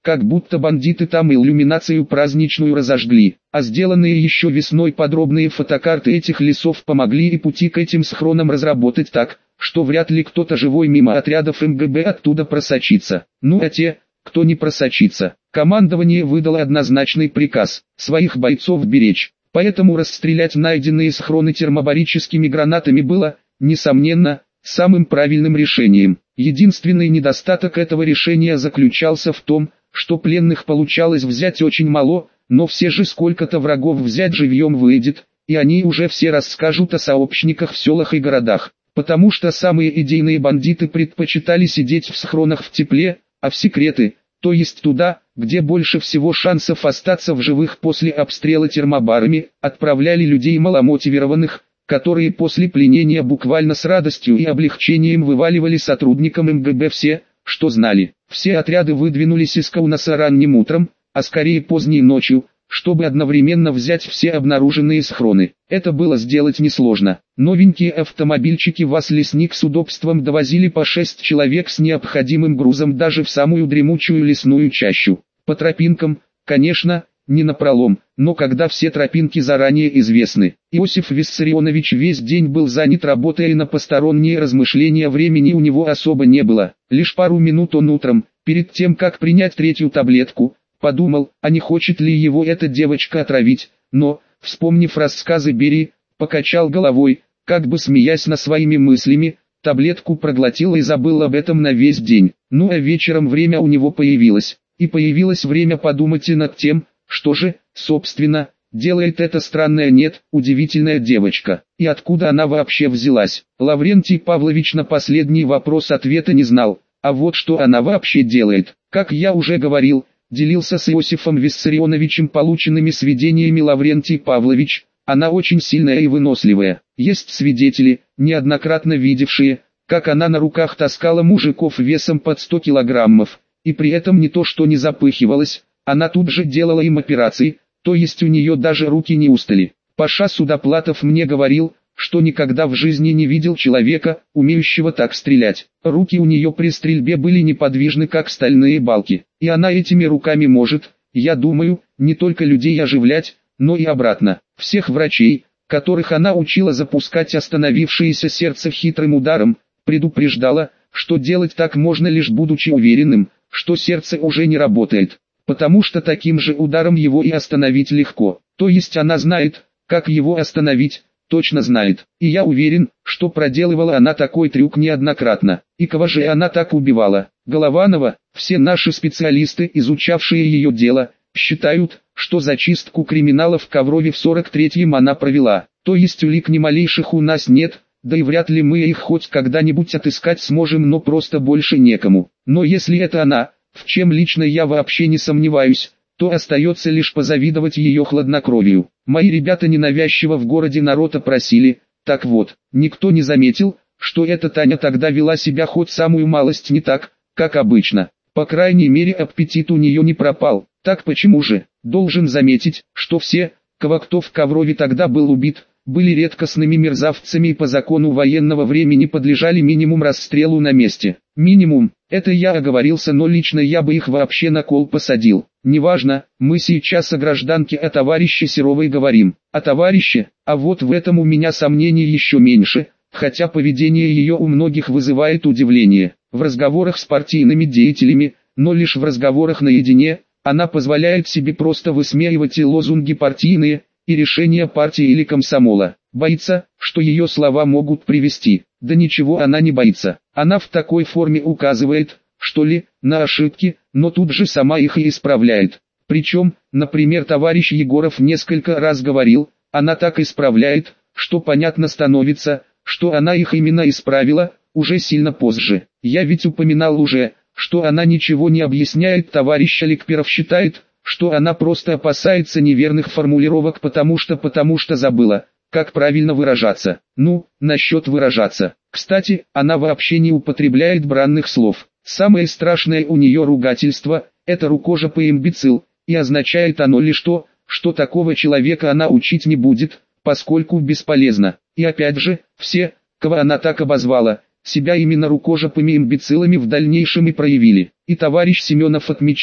как будто бандиты там иллюминацию праздничную разожгли, а сделанные еще весной подробные фотокарты этих лесов помогли и пути к этим схронам разработать так, что вряд ли кто-то живой мимо отрядов МГБ оттуда просочится. Ну а те, кто не просочится, командование выдало однозначный приказ – своих бойцов беречь. Поэтому расстрелять найденные схроны термобарическими гранатами было, несомненно, самым правильным решением. Единственный недостаток этого решения заключался в том, что пленных получалось взять очень мало, но все же сколько-то врагов взять живьем выйдет, и они уже все расскажут о сообщниках в селах и городах, потому что самые идейные бандиты предпочитали сидеть в схронах в тепле, а в секреты, то есть туда, где больше всего шансов остаться в живых после обстрела термобарами, отправляли людей маломотивированных, которые после пленения буквально с радостью и облегчением вываливали сотрудникам МГБ все, что знали. Все отряды выдвинулись из Каунаса ранним утром, а скорее поздней ночью, чтобы одновременно взять все обнаруженные схроны. Это было сделать несложно. Новенькие автомобильчики ВАЗ-лесник с удобством довозили по 6 человек с необходимым грузом даже в самую дремучую лесную чащу. По тропинкам, конечно, не напролом, но когда все тропинки заранее известны. Иосиф Виссарионович весь день был занят работой, и на посторонние размышления времени у него особо не было. Лишь пару минут он утром, перед тем как принять третью таблетку, подумал, а не хочет ли его эта девочка отравить, но, вспомнив рассказы Берии, покачал головой, как бы смеясь над своими мыслями, таблетку проглотил и забыл об этом на весь день. Ну а вечером время у него появилось, и появилось время подумать и над тем, что же, собственно, делает эта странная удивительная девочка, и откуда она вообще взялась. Лаврентий Павлович на последний вопрос ответа не знал, а вот что она вообще делает, как я уже говорил, делился с Иосифом Виссарионовичем полученными сведениями Лаврентий Павлович, она очень сильная и выносливая. Есть свидетели, неоднократно видевшие, как она на руках таскала мужиков весом под 100 килограммов, и при этом не то что не запыхивалась, она тут же делала им операции, то есть у нее даже руки не устали. Паша Судоплатов мне говорил, что никогда в жизни не видел человека, умеющего так стрелять. Руки у нее при стрельбе были неподвижны как стальные балки, и она этими руками может, я думаю, не только людей оживлять, но и обратно. Всех врачей, которых она учила запускать остановившееся сердце хитрым ударом, предупреждала, что делать так можно лишь будучи уверенным, что сердце уже не работает, потому что таким же ударом его и остановить легко. То есть она знает, как его остановить, точно знает. И я уверен, что проделывала она такой трюк неоднократно. И кого же она так убивала? Голованова. Все наши специалисты, изучавшие ее дело, считают, что зачистку криминала в Коврове в 43-м она провела. То есть улик ни малейших у нас нет, да и вряд ли мы их хоть когда-нибудь отыскать сможем, но просто больше некому. Но если это она, в чем лично я вообще не сомневаюсь, то остается лишь позавидовать ее хладнокровию. Мои ребята ненавязчиво в городе народ опросили, так вот, никто не заметил, что эта Таня тогда вела себя хоть самую малость не так, как обычно. По крайней мере аппетит у нее не пропал. Так почему же? Должен заметить, что все, кто в Коврове тогда был убит, были редкостными мерзавцами и по закону военного времени подлежали минимум расстрелу на месте. Минимум, это я оговорился, но лично я бы их вообще на кол посадил. Неважно, мы сейчас о гражданке, о товарище Серовой говорим. О товарище, а вот в этом у меня сомнений еще меньше, хотя поведение ее у многих вызывает удивление. В разговорах с партийными деятелями, но лишь в разговорах наедине, она позволяет себе просто высмеивать и лозунги партийные, и решения партии или комсомола. Боится, что ее слова могут привести. Да ничего она не боится. Она в такой форме указывает, что ли, на ошибки, но тут же сама их и исправляет. Причем, например, товарищ Егоров несколько раз говорил, она так исправляет, что понятно становится, что она их именно исправила, уже сильно позже. Я ведь упоминал уже, что она ничего не объясняет. Товарищ Аликперов считает, что она просто опасается неверных формулировок, потому что забыла, как правильно выражаться. Ну, насчет выражаться. Кстати, она вообще не употребляет бранных слов. Самое страшное у нее ругательство – это рукожоп и имбецил, и означает оно лишь то, что такого человека она учить не будет, поскольку бесполезно. И опять же, все, кого она так обозвала, себя именно рукожопыми имбецилами в дальнейшем и проявили. И товарищ Семенов отмечал,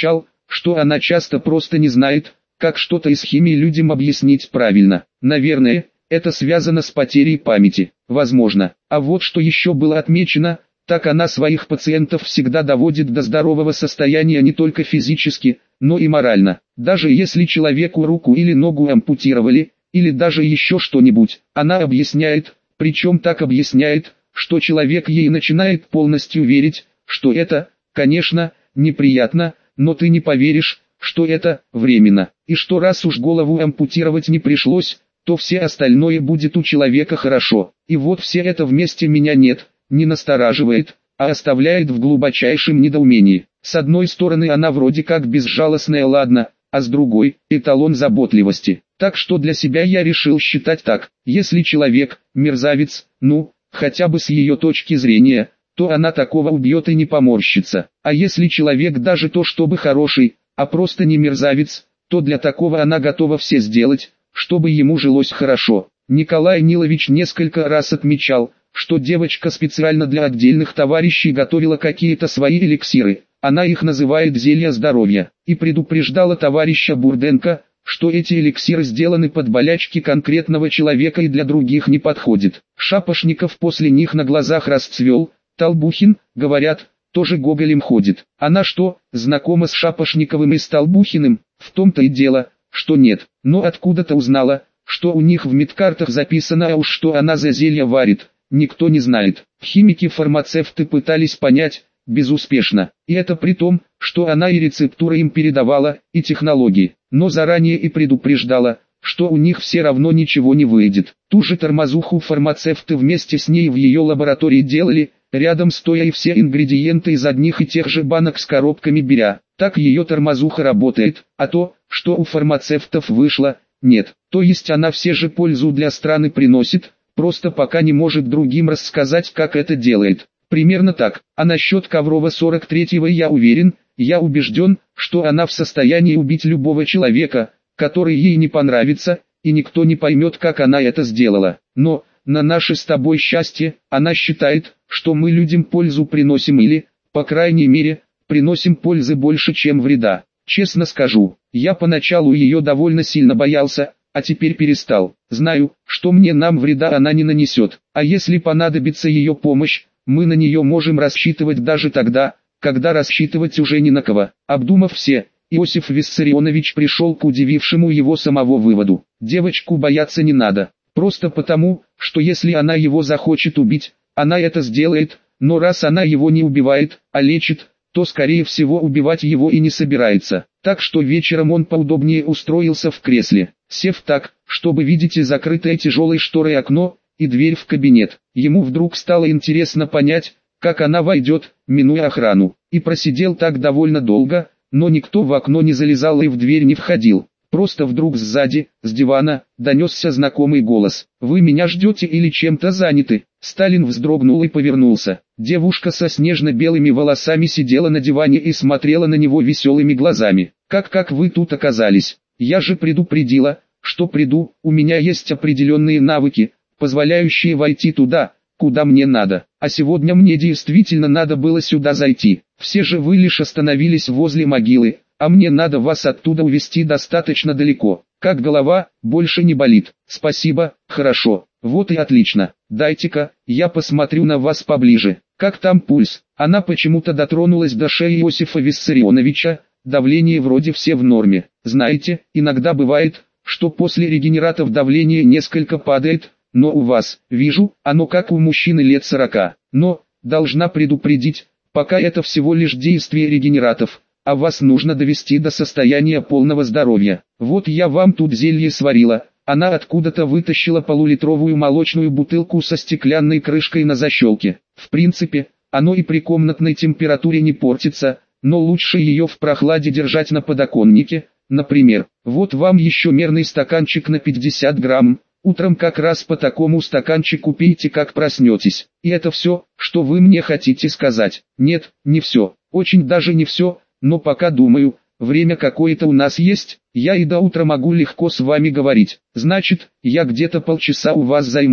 что она часто просто не знает, как что-то из химии людям объяснить правильно. Наверное, это связано с потерей памяти. Возможно. А вот что еще было отмечено, так она своих пациентов всегда доводит до здорового состояния не только физически, но и морально. Даже если человеку руку или ногу ампутировали, или даже еще что-нибудь, она объясняет, причем так объясняет, что человек ей начинает полностью верить, что это, конечно, неприятно, но ты не поверишь, что это временно, и что раз уж голову ампутировать не пришлось, то все остальное будет у человека хорошо. И вот все это вместе меня не настораживает, а оставляет в глубочайшем недоумении. С одной стороны она вроде как безжалостная, ладно, а с другой – эталон заботливости. Так что для себя я решил считать так: если человек – мерзавец, ну, хотя бы с ее точки зрения, то она такого убьет и не поморщится. А если человек даже то чтобы хороший, а просто не мерзавец, то для такого она готова все сделать, чтобы ему жилось хорошо. Николай Нилович несколько раз отмечал, что девочка специально для отдельных товарищей готовила какие-то свои эликсиры, она их называет зелья здоровья, и предупреждала товарища Бурденко, что эти эликсиры сделаны под болячки конкретного человека и для других не подходят. Шапошников после них на глазах расцвел, Толбухин, говорят, тоже гоголем ходит. Она что, знакома с Шапошниковым и Толбухиным? В том-то и дело, что нет, но откуда-то узнала, что у них в медкартах записано, а уж что она за зелья варит, никто не знает. Химики-фармацевты пытались понять, безуспешно, и это при том, что она и рецептуры им передавала, и технологии, но заранее и предупреждала, что у них все равно ничего не выйдет. Ту же тормозуху фармацевты вместе с ней в ее лаборатории делали, рядом стоя и все ингредиенты из одних и тех же банок с коробками беря. Так ее тормозуха работает, а то, что у фармацевтов вышло, нет. То есть она все же пользу для страны приносит, просто пока не может другим рассказать, как это делает. Примерно так. А насчет Коврова 43-го я уверен, я убежден, что она в состоянии убить любого человека, который ей не понравится, и никто не поймет, как она это сделала. Но, на наше с тобой счастье, она считает, что мы людям пользу приносим или, по крайней мере, приносим пользы больше, чем вреда. Честно скажу, я поначалу ее довольно сильно боялся, а теперь перестал. Знаю, что нам вреда она не нанесет, а если понадобится ее помощь, мы на нее можем рассчитывать даже тогда, когда рассчитывать уже не на кого. Обдумав все, Иосиф Виссарионович пришел к удивившему его самого выводу: девочку бояться не надо, просто потому, что если она его захочет убить, она это сделает, но раз она его не убивает, а лечит, то скорее всего убивать его и не собирается. Так что вечером он поудобнее устроился в кресле, сев так, чтобы видеть и закрытое тяжелой шторой окно, и дверь в кабинет. Ему вдруг стало интересно понять, как она войдет, минуя охрану. И просидел так довольно долго, но никто в окно не залезал и в дверь не входил. Просто вдруг сзади, с дивана, донесся знакомый голос: «Вы меня ждете или чем-то заняты?» Сталин вздрогнул и повернулся. Девушка со снежно-белыми волосами сидела на диване и смотрела на него веселыми глазами. «Как вы тут оказались? Я же предупредила, что приду, у меня есть определенные навыки, позволяющие войти туда, куда мне надо. А сегодня мне действительно надо было сюда зайти. Все же вы лишь остановились возле могилы, а мне надо вас оттуда увезти достаточно далеко. Как голова, больше не болит?» «Спасибо, хорошо, вот и отлично. Дайте-ка, я посмотрю на вас поближе. Как там пульс?» Она почему-то дотронулась до шеи Иосифа Виссарионовича. Давление вроде все в норме. Знаете, иногда бывает, что после регенератов давление несколько падает, но у вас, вижу, оно как у мужчины лет 40. Но, должна предупредить, пока это всего лишь действие регенератов, а вас нужно довести до состояния полного здоровья. Вот я вам тут зелье сварила». Она откуда-то вытащила полулитровую молочную бутылку со стеклянной крышкой на защелке. В принципе, оно и при комнатной температуре не портится, но лучше ее в прохладе держать на подоконнике, например. Вот вам еще мерный стаканчик на 50 грамм. Утром как раз по такому стаканчику пейте, как проснетесь. И это все, что вы мне хотите сказать? Нет, не все. Очень даже не все, но пока думаю, время какое-то у нас есть, я и до утра могу легко с вами говорить. Значит, я где-то полчаса у вас займу.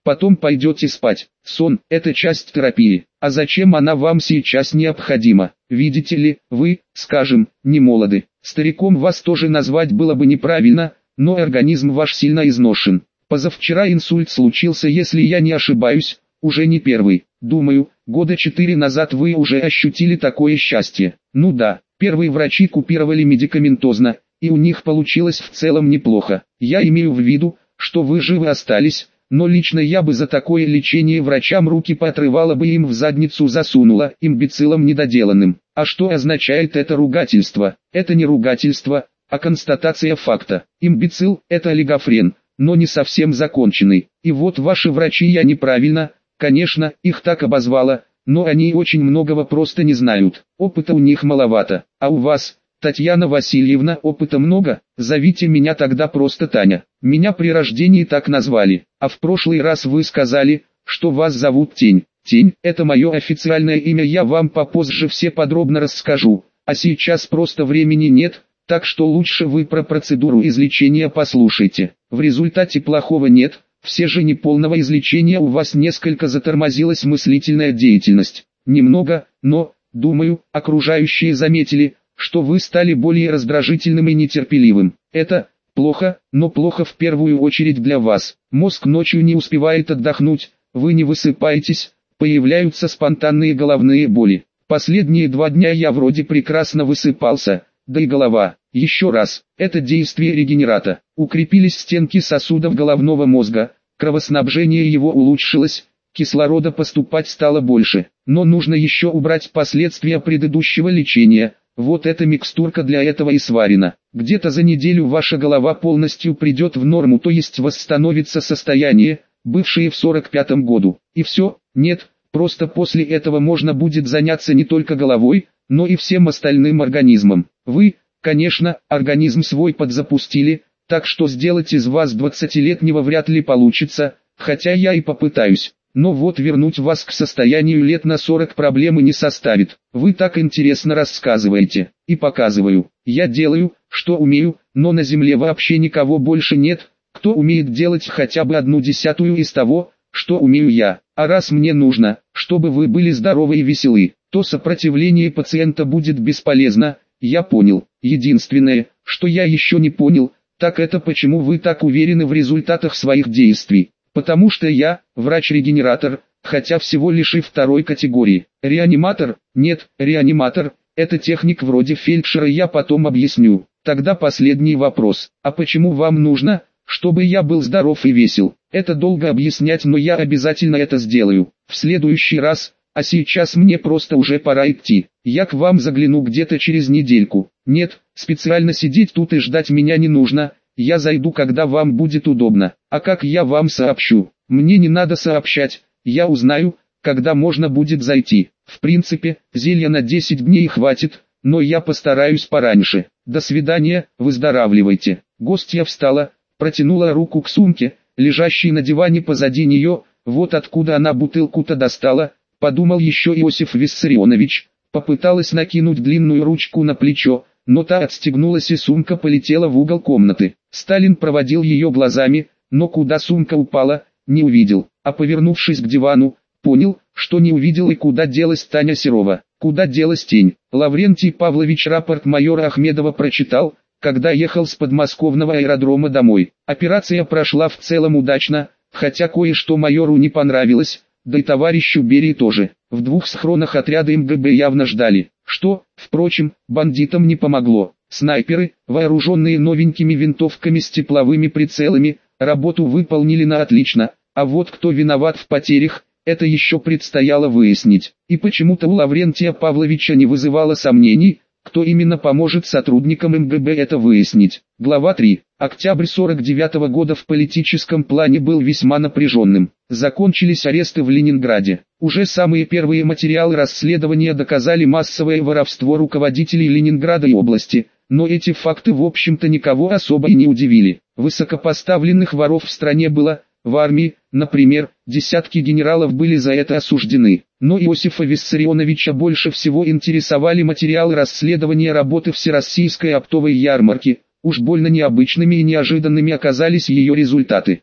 потом пойдете спать. Сон – это часть терапии. А зачем она вам сейчас необходима? Видите ли, вы, скажем, не молоды. Стариком вас тоже назвать было бы неправильно, но организм ваш сильно изношен. Позавчера инсульт случился, если я не ошибаюсь, уже не первый. Думаю, года 4 назад вы уже ощутили такое счастье. Ну да, первые врачи купировали медикаментозно, и у них получилось в целом неплохо. Я имею в виду, что вы живы остались, но лично я бы за такое лечение врачам руки поотрывала бы, им в задницу засунула, имбецилам недоделанным. А что означает это ругательство? Это не ругательство, а констатация факта. Имбецил – это олигофрен, но не совсем законченный. И вот ваши врачи, я неправильно, конечно, их так обозвала, но они очень многого просто не знают. Опыта у них маловато. А у вас, Татьяна Васильевна, опыта много? Зовите меня тогда просто Таня. Меня при рождении так назвали. А в прошлый раз вы сказали, что вас зовут Тень. Тень – это мое официальное имя, я вам попозже все подробно расскажу. А сейчас просто времени нет, так что лучше вы про процедуру излечения послушайте. В результате плохого нет, все же неполного излечения у вас несколько затормозилась мыслительная деятельность. Немного, но, думаю, окружающие заметили, что вы стали более раздражительным и нетерпеливым. Это плохо, но плохо в первую очередь для вас. Мозг ночью не успевает отдохнуть, вы не высыпаетесь, появляются спонтанные головные боли. Последние 2 дня я вроде прекрасно высыпался, да и голова. Еще раз, это действие регенерата. Укрепились стенки сосудов головного мозга, кровоснабжение его улучшилось, кислорода поступать стало больше. Но нужно еще убрать последствия предыдущего лечения. Вот эта микстурка для этого и сварена. Где-то за неделю ваша голова полностью придет в норму, то есть восстановится состояние, бывшее в 45-м году. И все? Нет, просто после этого можно будет заняться не только головой, но и всем остальным организмом. Вы, конечно, организм свой подзапустили, так что сделать из вас 20-летнего вряд ли получится, хотя я и попытаюсь. Но вот вернуть вас к состоянию лет на 40 проблемы не составит. Вы так интересно рассказываете. И показываю. Я делаю, что умею, но на земле вообще никого больше нет, кто умеет делать хотя бы 1/10 из того, что умею я. А раз мне нужно, чтобы вы были здоровы и веселы, то сопротивление пациента будет бесполезно, я понял. Единственное, что я еще не понял, так это почему вы так уверены в результатах своих действий. Потому что я, врач-регенератор, хотя всего лишь и 2-й категории. Реаниматор? Нет, реаниматор – это техник вроде фельдшера, я потом объясню. Тогда последний вопрос. А почему вам нужно, чтобы я был здоров и весел? Это долго объяснять, но я обязательно это сделаю. В следующий раз, а сейчас мне просто уже пора идти. Я к вам загляну где-то через недельку. Нет, специально сидеть тут и ждать меня не нужно. Я зайду, когда вам будет удобно. А как я вам сообщу? Мне не надо сообщать, я узнаю, когда можно будет зайти. В принципе, зелья на 10 дней хватит, но я постараюсь пораньше. До свидания, выздоравливайте. Гостья встала, протянула руку к сумке, лежащей на диване позади нее, вот откуда она бутылку-то достала, подумал еще Иосиф Виссарионович. Попыталась накинуть длинную ручку на плечо, но та отстегнулась и сумка полетела в угол комнаты. Сталин проводил ее глазами, но куда сумка упала, не увидел, а повернувшись к дивану, понял, что не увидел и куда делась Таня Серова, куда делась Тень. Лаврентий Павлович рапорт майора Ахмедова прочитал, когда ехал с подмосковного аэродрома домой. Операция прошла в целом удачно, хотя кое-что майору не понравилось, да и товарищу Берии тоже. В 2 схронах отряда МГБ явно ждали, что, впрочем, бандитам не помогло. Снайперы, вооруженные новенькими винтовками с тепловыми прицелами, работу выполнили на отлично, а вот кто виноват в потерях, это еще предстояло выяснить. И почему-то у Лаврентия Павловича не вызывало сомнений, кто именно поможет сотрудникам МГБ это выяснить. Глава 3. Октябрь 49 года в политическом плане был весьма напряженным. Закончились аресты в Ленинграде. Уже самые первые материалы расследования доказали массовое воровство руководителей Ленинграда и области, но эти факты в общем-то никого особо и не удивили. Высокопоставленных воров в стране было, в армии, например, десятки генералов были за это осуждены. Но Иосифа Виссарионовича больше всего интересовали материалы расследования работы Всероссийской оптовой ярмарки. Уж больно необычными и неожиданными оказались ее результаты. То,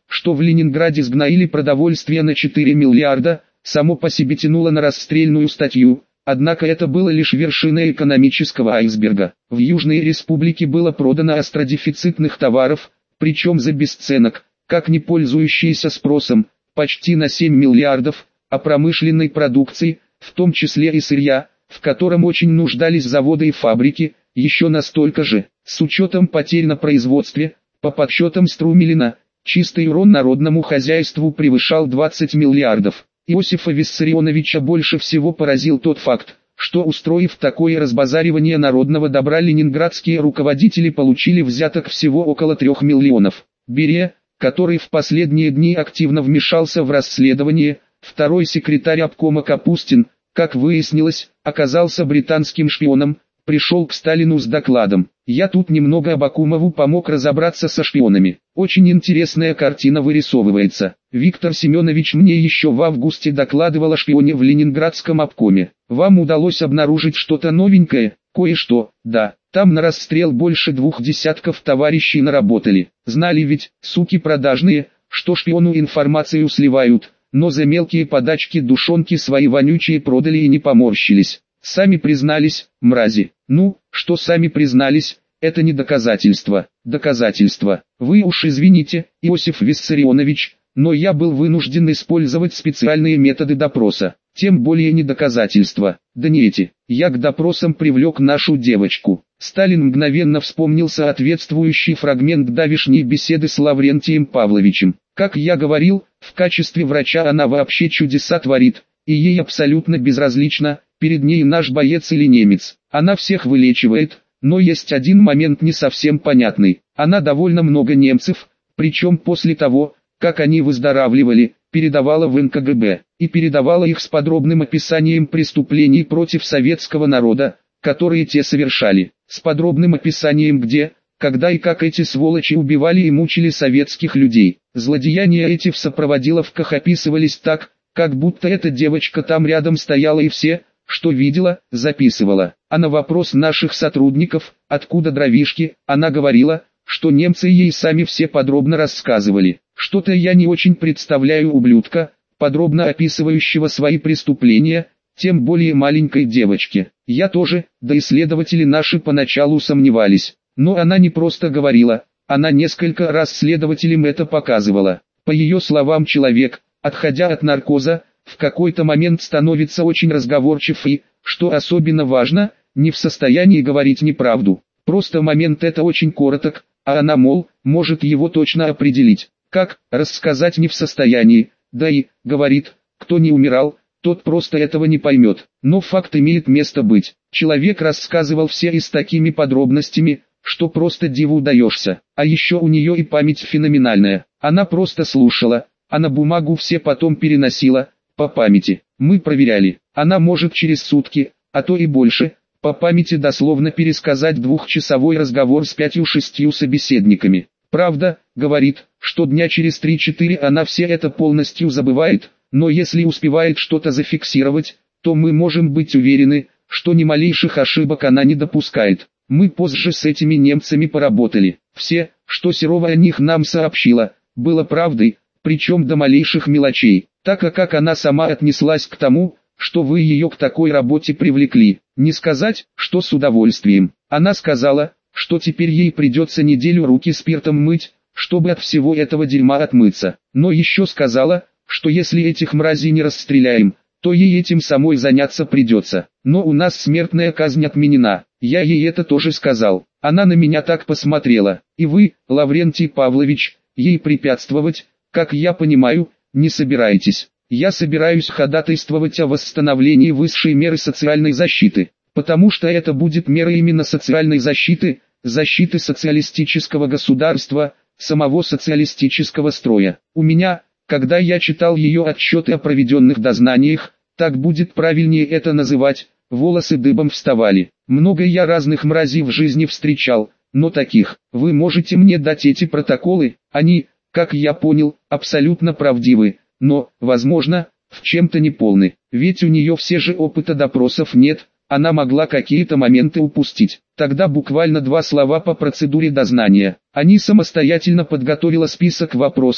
что в Ленинграде сгноили продовольствие на 4 миллиарда, само по себе тянуло на расстрельную статью, однако это было лишь вершина экономического айсберга. В Южной Республике было продано остродефицитных товаров, причем за бесценок, как не пользующиеся спросом, почти на 7 миллиардов, а промышленной продукции, в том числе и сырья, в котором очень нуждались заводы и фабрики, еще настолько же. С учетом потерь на производстве, по подсчетам Струмилина, чистый урон народному хозяйству превышал 20 миллиардов. Иосифа Виссарионовича больше всего поразил тот факт, что, устроив такое разбазаривание народного добра, ленинградские руководители получили взяток всего около 3 миллионов. Берия, который в последние дни активно вмешался в расследование, второй секретарь обкома Капустин, как выяснилось, оказался британским шпионом, пришел к Сталину с докладом. Я тут немного Абакумову помог разобраться со шпионами. Очень интересная картина вырисовывается. Виктор Семенович мне еще в августе докладывал о шпионе в Ленинградском обкоме. Вам удалось обнаружить что-то новенькое? Кое-что, да. Там на расстрел больше 2 десятков товарищей наработали. Знали ведь, суки продажные, что шпиону информацию сливают, но за мелкие подачки душонки свои вонючие продали и не поморщились. Сами признались, мрази. Ну, что сами признались, это не доказательство. Доказательство. Вы уж извините, Иосиф Виссарионович, но я был вынужден использовать специальные методы допроса. Тем более не доказательства. Да не эти. Я к допросам привлек нашу девочку. Сталин мгновенно вспомнил соответствующий фрагмент давешней беседы с Лаврентием Павловичем. Как я говорил, в качестве врача она вообще чудеса творит, и ей абсолютно безразлично, перед ней наш боец или немец. Она всех вылечивает, но есть один момент не совсем понятный. Она довольно много немцев, причем после того, как они выздоравливали, передавала в НКГБ, и передавала их с подробным описанием преступлений против советского народа, которые те совершали, с подробным описанием где, когда и как эти сволочи убивали и мучили советских людей. Злодеяния эти в сопроводиловках описывались так, как будто эта девочка там рядом стояла и все, что видела, записывала. А на вопрос наших сотрудников, откуда дровишки, она говорила, что немцы ей сами все подробно рассказывали. Что-то я не очень представляю ублюдка, подробно описывающего свои преступления, тем более маленькой девочке. Я тоже, да и следователи наши поначалу сомневались. Но она не просто говорила, она несколько раз следователям это показывала. По ее словам, человек, отходя от наркоза, в какой-то момент становится очень разговорчив и, что особенно важно, не в состоянии говорить неправду. Просто момент это очень короток, а она, мол, может его точно определить. Как, рассказать не в состоянии, да и, говорит, кто не умирал, тот просто этого не поймет. Но факт имеет место быть. Человек рассказывал все и с такими подробностями, что просто диву даешься. А еще у нее и память феноменальная. Она просто слушала, а на бумагу все потом переносила, по памяти. Мы проверяли. Она может через сутки, а то и больше, по памяти дословно пересказать двухчасовой разговор с 5-6 собеседниками. Правда, говорит, что дня через 3-4 она все это полностью забывает, но если успевает что-то зафиксировать, то мы можем быть уверены, что ни малейших ошибок она не допускает. Мы позже с этими немцами поработали. Все, что Серова о них нам сообщила, было правдой, причем до малейших мелочей. Так как она сама отнеслась к тому, что вы ее к такой работе привлекли. Не сказать, что с удовольствием. Она сказала, что теперь ей придется неделю руки спиртом мыть, чтобы от всего этого дерьма отмыться. Но еще сказала, что если этих мразей не расстреляем, то ей этим самой заняться придется. Но у нас смертная казнь отменена. Я ей это тоже сказал. Она на меня так посмотрела. И вы, Лаврентий Павлович, ей препятствовать, как я понимаю, не собираетесь. Я собираюсь ходатайствовать о восстановлении высшей меры социальной защиты, потому что это будет мера именно социальной защиты, защиты социалистического государства, самого социалистического строя. У меня, когда я читал ее отчеты о проведенных дознаниях, так будет правильнее это называть, волосы дыбом вставали. Много я разных мразей в жизни встречал, но таких, вы можете мне дать эти протоколы, они, как я понял, абсолютно правдивы, но, возможно, в чем-то неполны, ведь у нее все же опыта допросов нет, она могла какие-то моменты упустить. Тогда буквально 2 слова по процедуре дознания. Они самостоятельно подготовила список вопросов,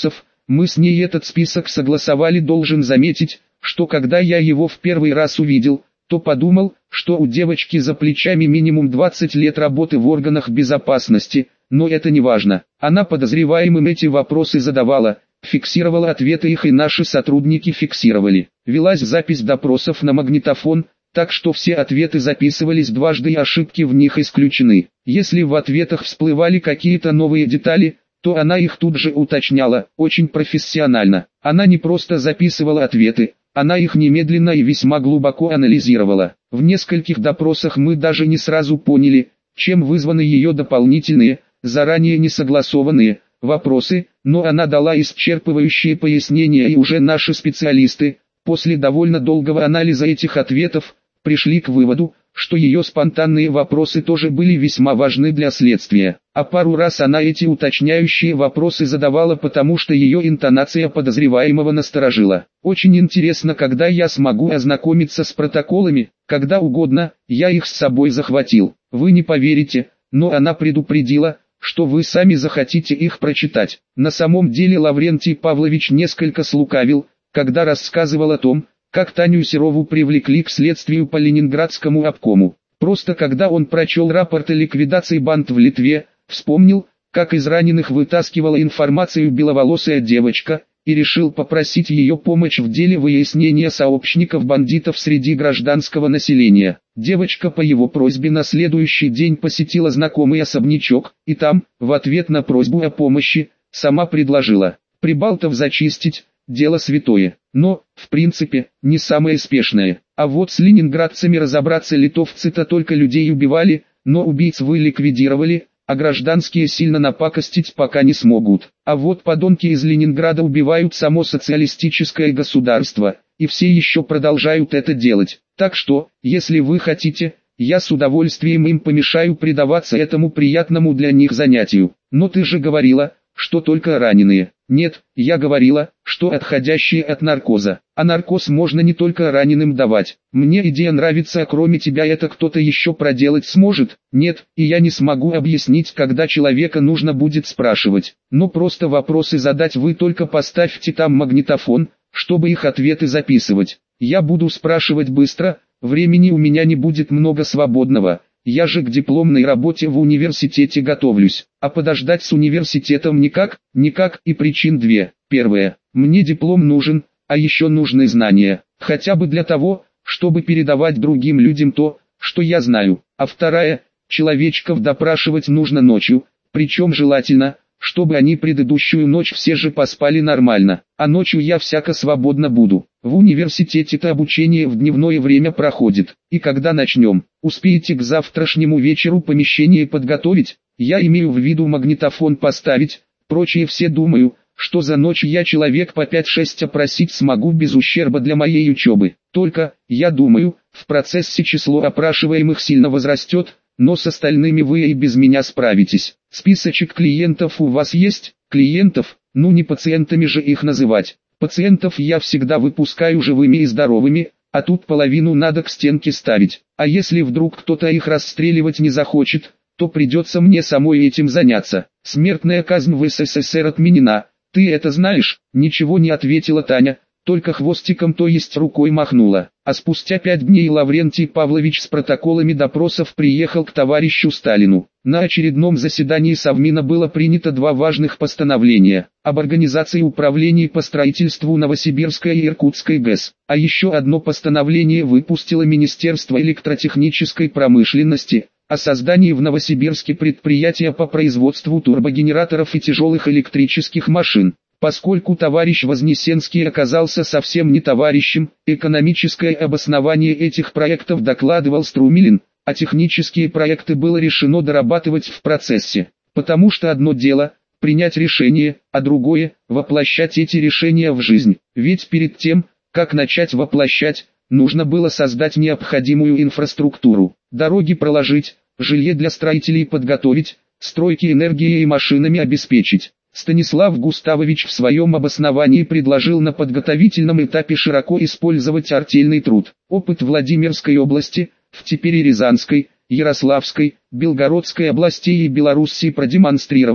Мы с ней этот список согласовали. Должен заметить, что когда я его в первый раз увидел, то подумал, что у девочки за плечами минимум 20 лет работы в органах безопасности, но это не важно. Она подозреваемым эти вопросы задавала, фиксировала ответы их, и наши сотрудники фиксировали. Велась запись допросов на магнитофон, так что все ответы записывались дважды и ошибки в них исключены. Если в ответах всплывали какие-то новые детали, то она их тут же уточняла, очень профессионально. Она не просто записывала ответы, она их немедленно и весьма глубоко анализировала. В нескольких допросах мы даже не сразу поняли, чем вызваны ее дополнительные, заранее не согласованные, вопросы, но она дала исчерпывающие пояснения, и уже наши специалисты, после довольно долгого анализа этих ответов, пришли к выводу, что ее спонтанные вопросы тоже были весьма важны для следствия. А пару раз она эти уточняющие вопросы задавала, потому что ее интонация подозреваемого насторожила. Очень интересно, когда я смогу ознакомиться с протоколами. Когда угодно, я их с собой захватил. Вы не поверите, но она предупредила, что вы сами захотите их прочитать. На самом деле Лаврентий Павлович несколько слукавил, когда рассказывал о том, как Таню Серову привлекли к следствию по Ленинградскому обкому. Просто когда он прочел рапорт о ликвидации банд в Литве, вспомнил, как из раненых вытаскивала информацию беловолосая девочка, и решил попросить ее помощь в деле выяснения сообщников бандитов среди гражданского населения. Девочка по его просьбе на следующий день посетила знакомый особнячок, и там, в ответ на просьбу о помощи, сама предложила прибалтов зачистить. Дело святое, но, в принципе, не самое спешное. А вот с ленинградцами разобраться: литовцы-то только людей убивали, но убийц вы ликвидировали, а гражданские сильно напакостить пока не смогут. А вот подонки из Ленинграда убивают само социалистическое государство, и все еще продолжают это делать. Так что, если вы хотите, я с удовольствием им помешаю предаваться этому приятному для них занятию. Но ты же говорила, что только раненые. Нет, я говорила, что отходящие от наркоза. А наркоз можно не только раненым давать. Мне идея нравится, а кроме тебя это кто-то еще проделать сможет? Нет, и я не смогу объяснить, когда человека нужно будет спрашивать. Но просто вопросы задать вы только поставьте там магнитофон, чтобы их ответы записывать. Я буду спрашивать быстро, времени у меня не будет много свободного. Я же к дипломной работе в университете готовлюсь, а подождать с университетом никак, и причин две. Первая, мне диплом нужен, а еще нужны знания, хотя бы для того, чтобы передавать другим людям то, что я знаю. А вторая, человечков допрашивать нужно ночью, причем желательно, чтобы они предыдущую ночь все же поспали нормально, а ночью я всяко свободно буду. В университете-то обучение в дневное время проходит, и когда начнем, успеете к завтрашнему вечеру помещение подготовить? Я имею в виду магнитофон поставить, прочие все думаю, что за ночь я человек по 5-6 опросить смогу без ущерба для моей учебы. Только, я думаю, в процессе число опрашиваемых сильно возрастет, но с остальными вы и без меня справитесь. Списочек клиентов у вас есть? Клиентов? Ну не пациентами же их называть. Пациентов я всегда выпускаю живыми и здоровыми, а тут половину надо к стенке ставить. А если вдруг кто-то их расстреливать не захочет, то придется мне самой этим заняться. Смертная казнь в СССР отменена. Ты это знаешь? Ничего не ответила Таня, только хвостиком, то есть рукой махнула. А спустя 5 дней Лаврентий Павлович с протоколами допросов приехал к товарищу Сталину. На очередном заседании Совмина было принято 2 важных постановления об организации управлений по строительству Новосибирской и Иркутской ГЭС. А еще одно постановление выпустило Министерство электротехнической промышленности о создании в Новосибирске предприятия по производству турбогенераторов и тяжелых электрических машин. Поскольку товарищ Вознесенский оказался совсем не товарищем, экономическое обоснование этих проектов докладывал Струмилин, а технические проекты было решено дорабатывать в процессе. Потому что одно дело – принять решение, а другое – воплощать эти решения в жизнь. Ведь перед тем, как начать воплощать, нужно было создать необходимую инфраструктуру, дороги проложить, жилье для строителей подготовить, стройки энергией и машинами обеспечить. Станислав Густавович в своем обосновании предложил на подготовительном этапе широко использовать артельный труд. Опыт Владимирской области, в теперь и Рязанской, Ярославской, Белгородской областей и Белоруссии продемонстрировал,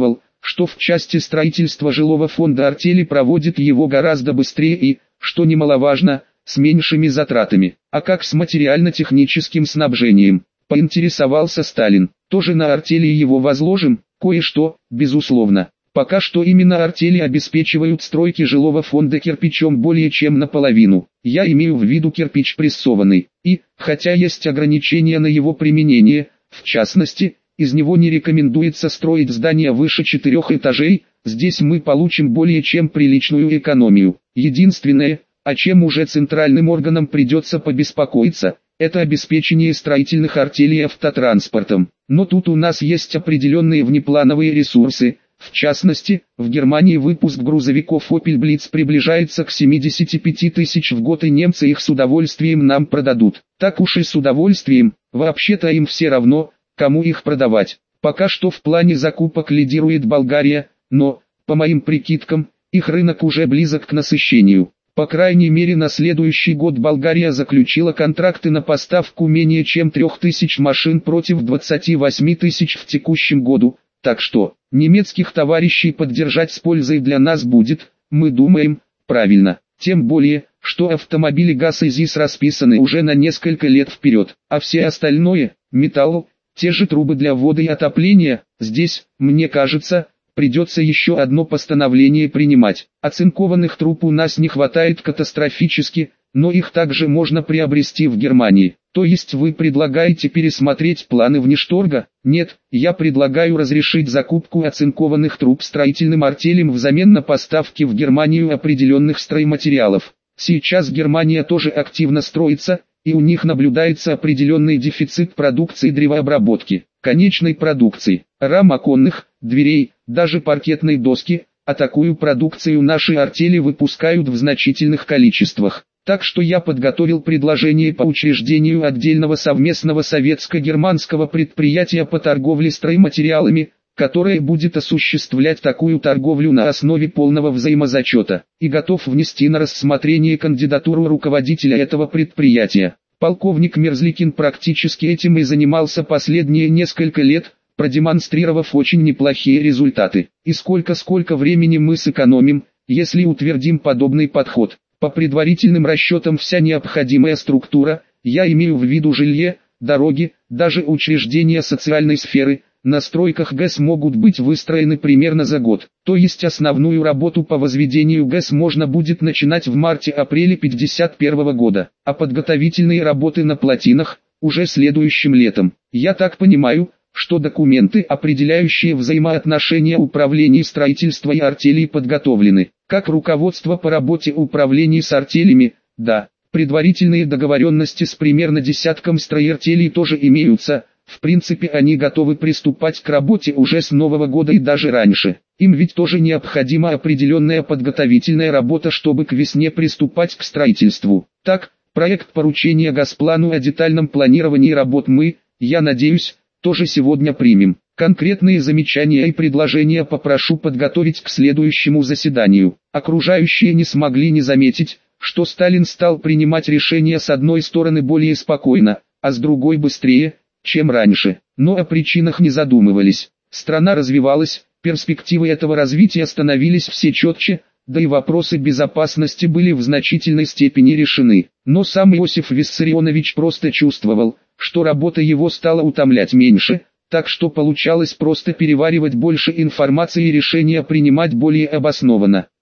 что в части строительства жилого фонда артели проводит его гораздо быстрее и, что немаловажно, с меньшими затратами. А как с материально-техническим снабжением? Поинтересовался Сталин. Тоже на артели его возложим? Кое-что, безусловно. Пока что именно артели обеспечивают стройки жилого фонда кирпичом более чем наполовину. Я имею в виду кирпич прессованный. И, хотя есть ограничения на его применение, в частности, из него не рекомендуется строить здания выше 4 этажей, здесь мы получим более чем приличную экономию. Единственное, о чем уже центральным органам придется побеспокоиться, это обеспечение строительных артелей автотранспортом. Но тут у нас есть определенные внеплановые ресурсы. В частности, в Германии выпуск грузовиков Opel Blitz приближается к 75 тысяч в год, и немцы их с удовольствием нам продадут. Так уж и с удовольствием, вообще-то им все равно, кому их продавать. Пока что в плане закупок лидирует Болгария, но, по моим прикидкам, их рынок уже близок к насыщению. По крайней мере на следующий год Болгария заключила контракты на поставку менее чем 3000 машин против 28 тысяч в текущем году, так что, немецких товарищей поддержать с пользой для нас будет, мы думаем, правильно. Тем более, что автомобили ГАЗ и ЗИС расписаны уже на несколько лет вперед, а все остальное, металл, те же трубы для воды и отопления, здесь, мне кажется, придется еще одно постановление принимать. Оцинкованных труб у нас не хватает катастрофически, но их также можно приобрести в Германии. То есть вы предлагаете пересмотреть планы внешторга? Нет, я предлагаю разрешить закупку оцинкованных труб строительным артелям взамен на поставки в Германию определенных стройматериалов. Сейчас Германия тоже активно строится, и у них наблюдается определенный дефицит продукции древообработки, конечной продукции, рам оконных, дверей, даже паркетной доски, а такую продукцию наши артели выпускают в значительных количествах. Так что я подготовил предложение по учреждению отдельного совместного советско-германского предприятия по торговле стройматериалами, которое будет осуществлять такую торговлю на основе полного взаимозачета, и готов внести на рассмотрение кандидатуру руководителя этого предприятия. Полковник Мерзликин практически этим и занимался последние несколько лет, продемонстрировав очень неплохие результаты. И сколько времени мы сэкономим, если утвердим подобный подход. По предварительным расчетам вся необходимая структура, я имею в виду жилье, дороги, даже учреждения социальной сферы, на стройках ГЭС могут быть выстроены примерно за год. То есть основную работу по возведению ГЭС можно будет начинать в марте-апреле 1951 года, а подготовительные работы на плотинах уже следующим летом. Я так понимаю, что документы, определяющие взаимоотношения управлений строительства и артелей, подготовлены. Как руководство по работе управлений с артелями, да, предварительные договоренности с примерно десятком строартелей тоже имеются. В принципе, они готовы приступать к работе уже с Нового года и даже раньше. Им ведь тоже необходима определенная подготовительная работа, чтобы к весне приступать к строительству. Так, проект поручения Госплану о детальном планировании работ мы, я надеюсь, тоже сегодня примем. Конкретные замечания и предложения попрошу подготовить к следующему заседанию. Окружающие не смогли не заметить, что Сталин стал принимать решения с одной стороны более спокойно, а с другой быстрее, чем раньше. Но о причинах не задумывались. Страна развивалась, перспективы этого развития становились все четче, да и вопросы безопасности были в значительной степени решены. Но сам Иосиф Виссарионович просто чувствовал, что работа его стала утомлять меньше, так что получалось просто переваривать больше информации и решения принимать более обоснованно.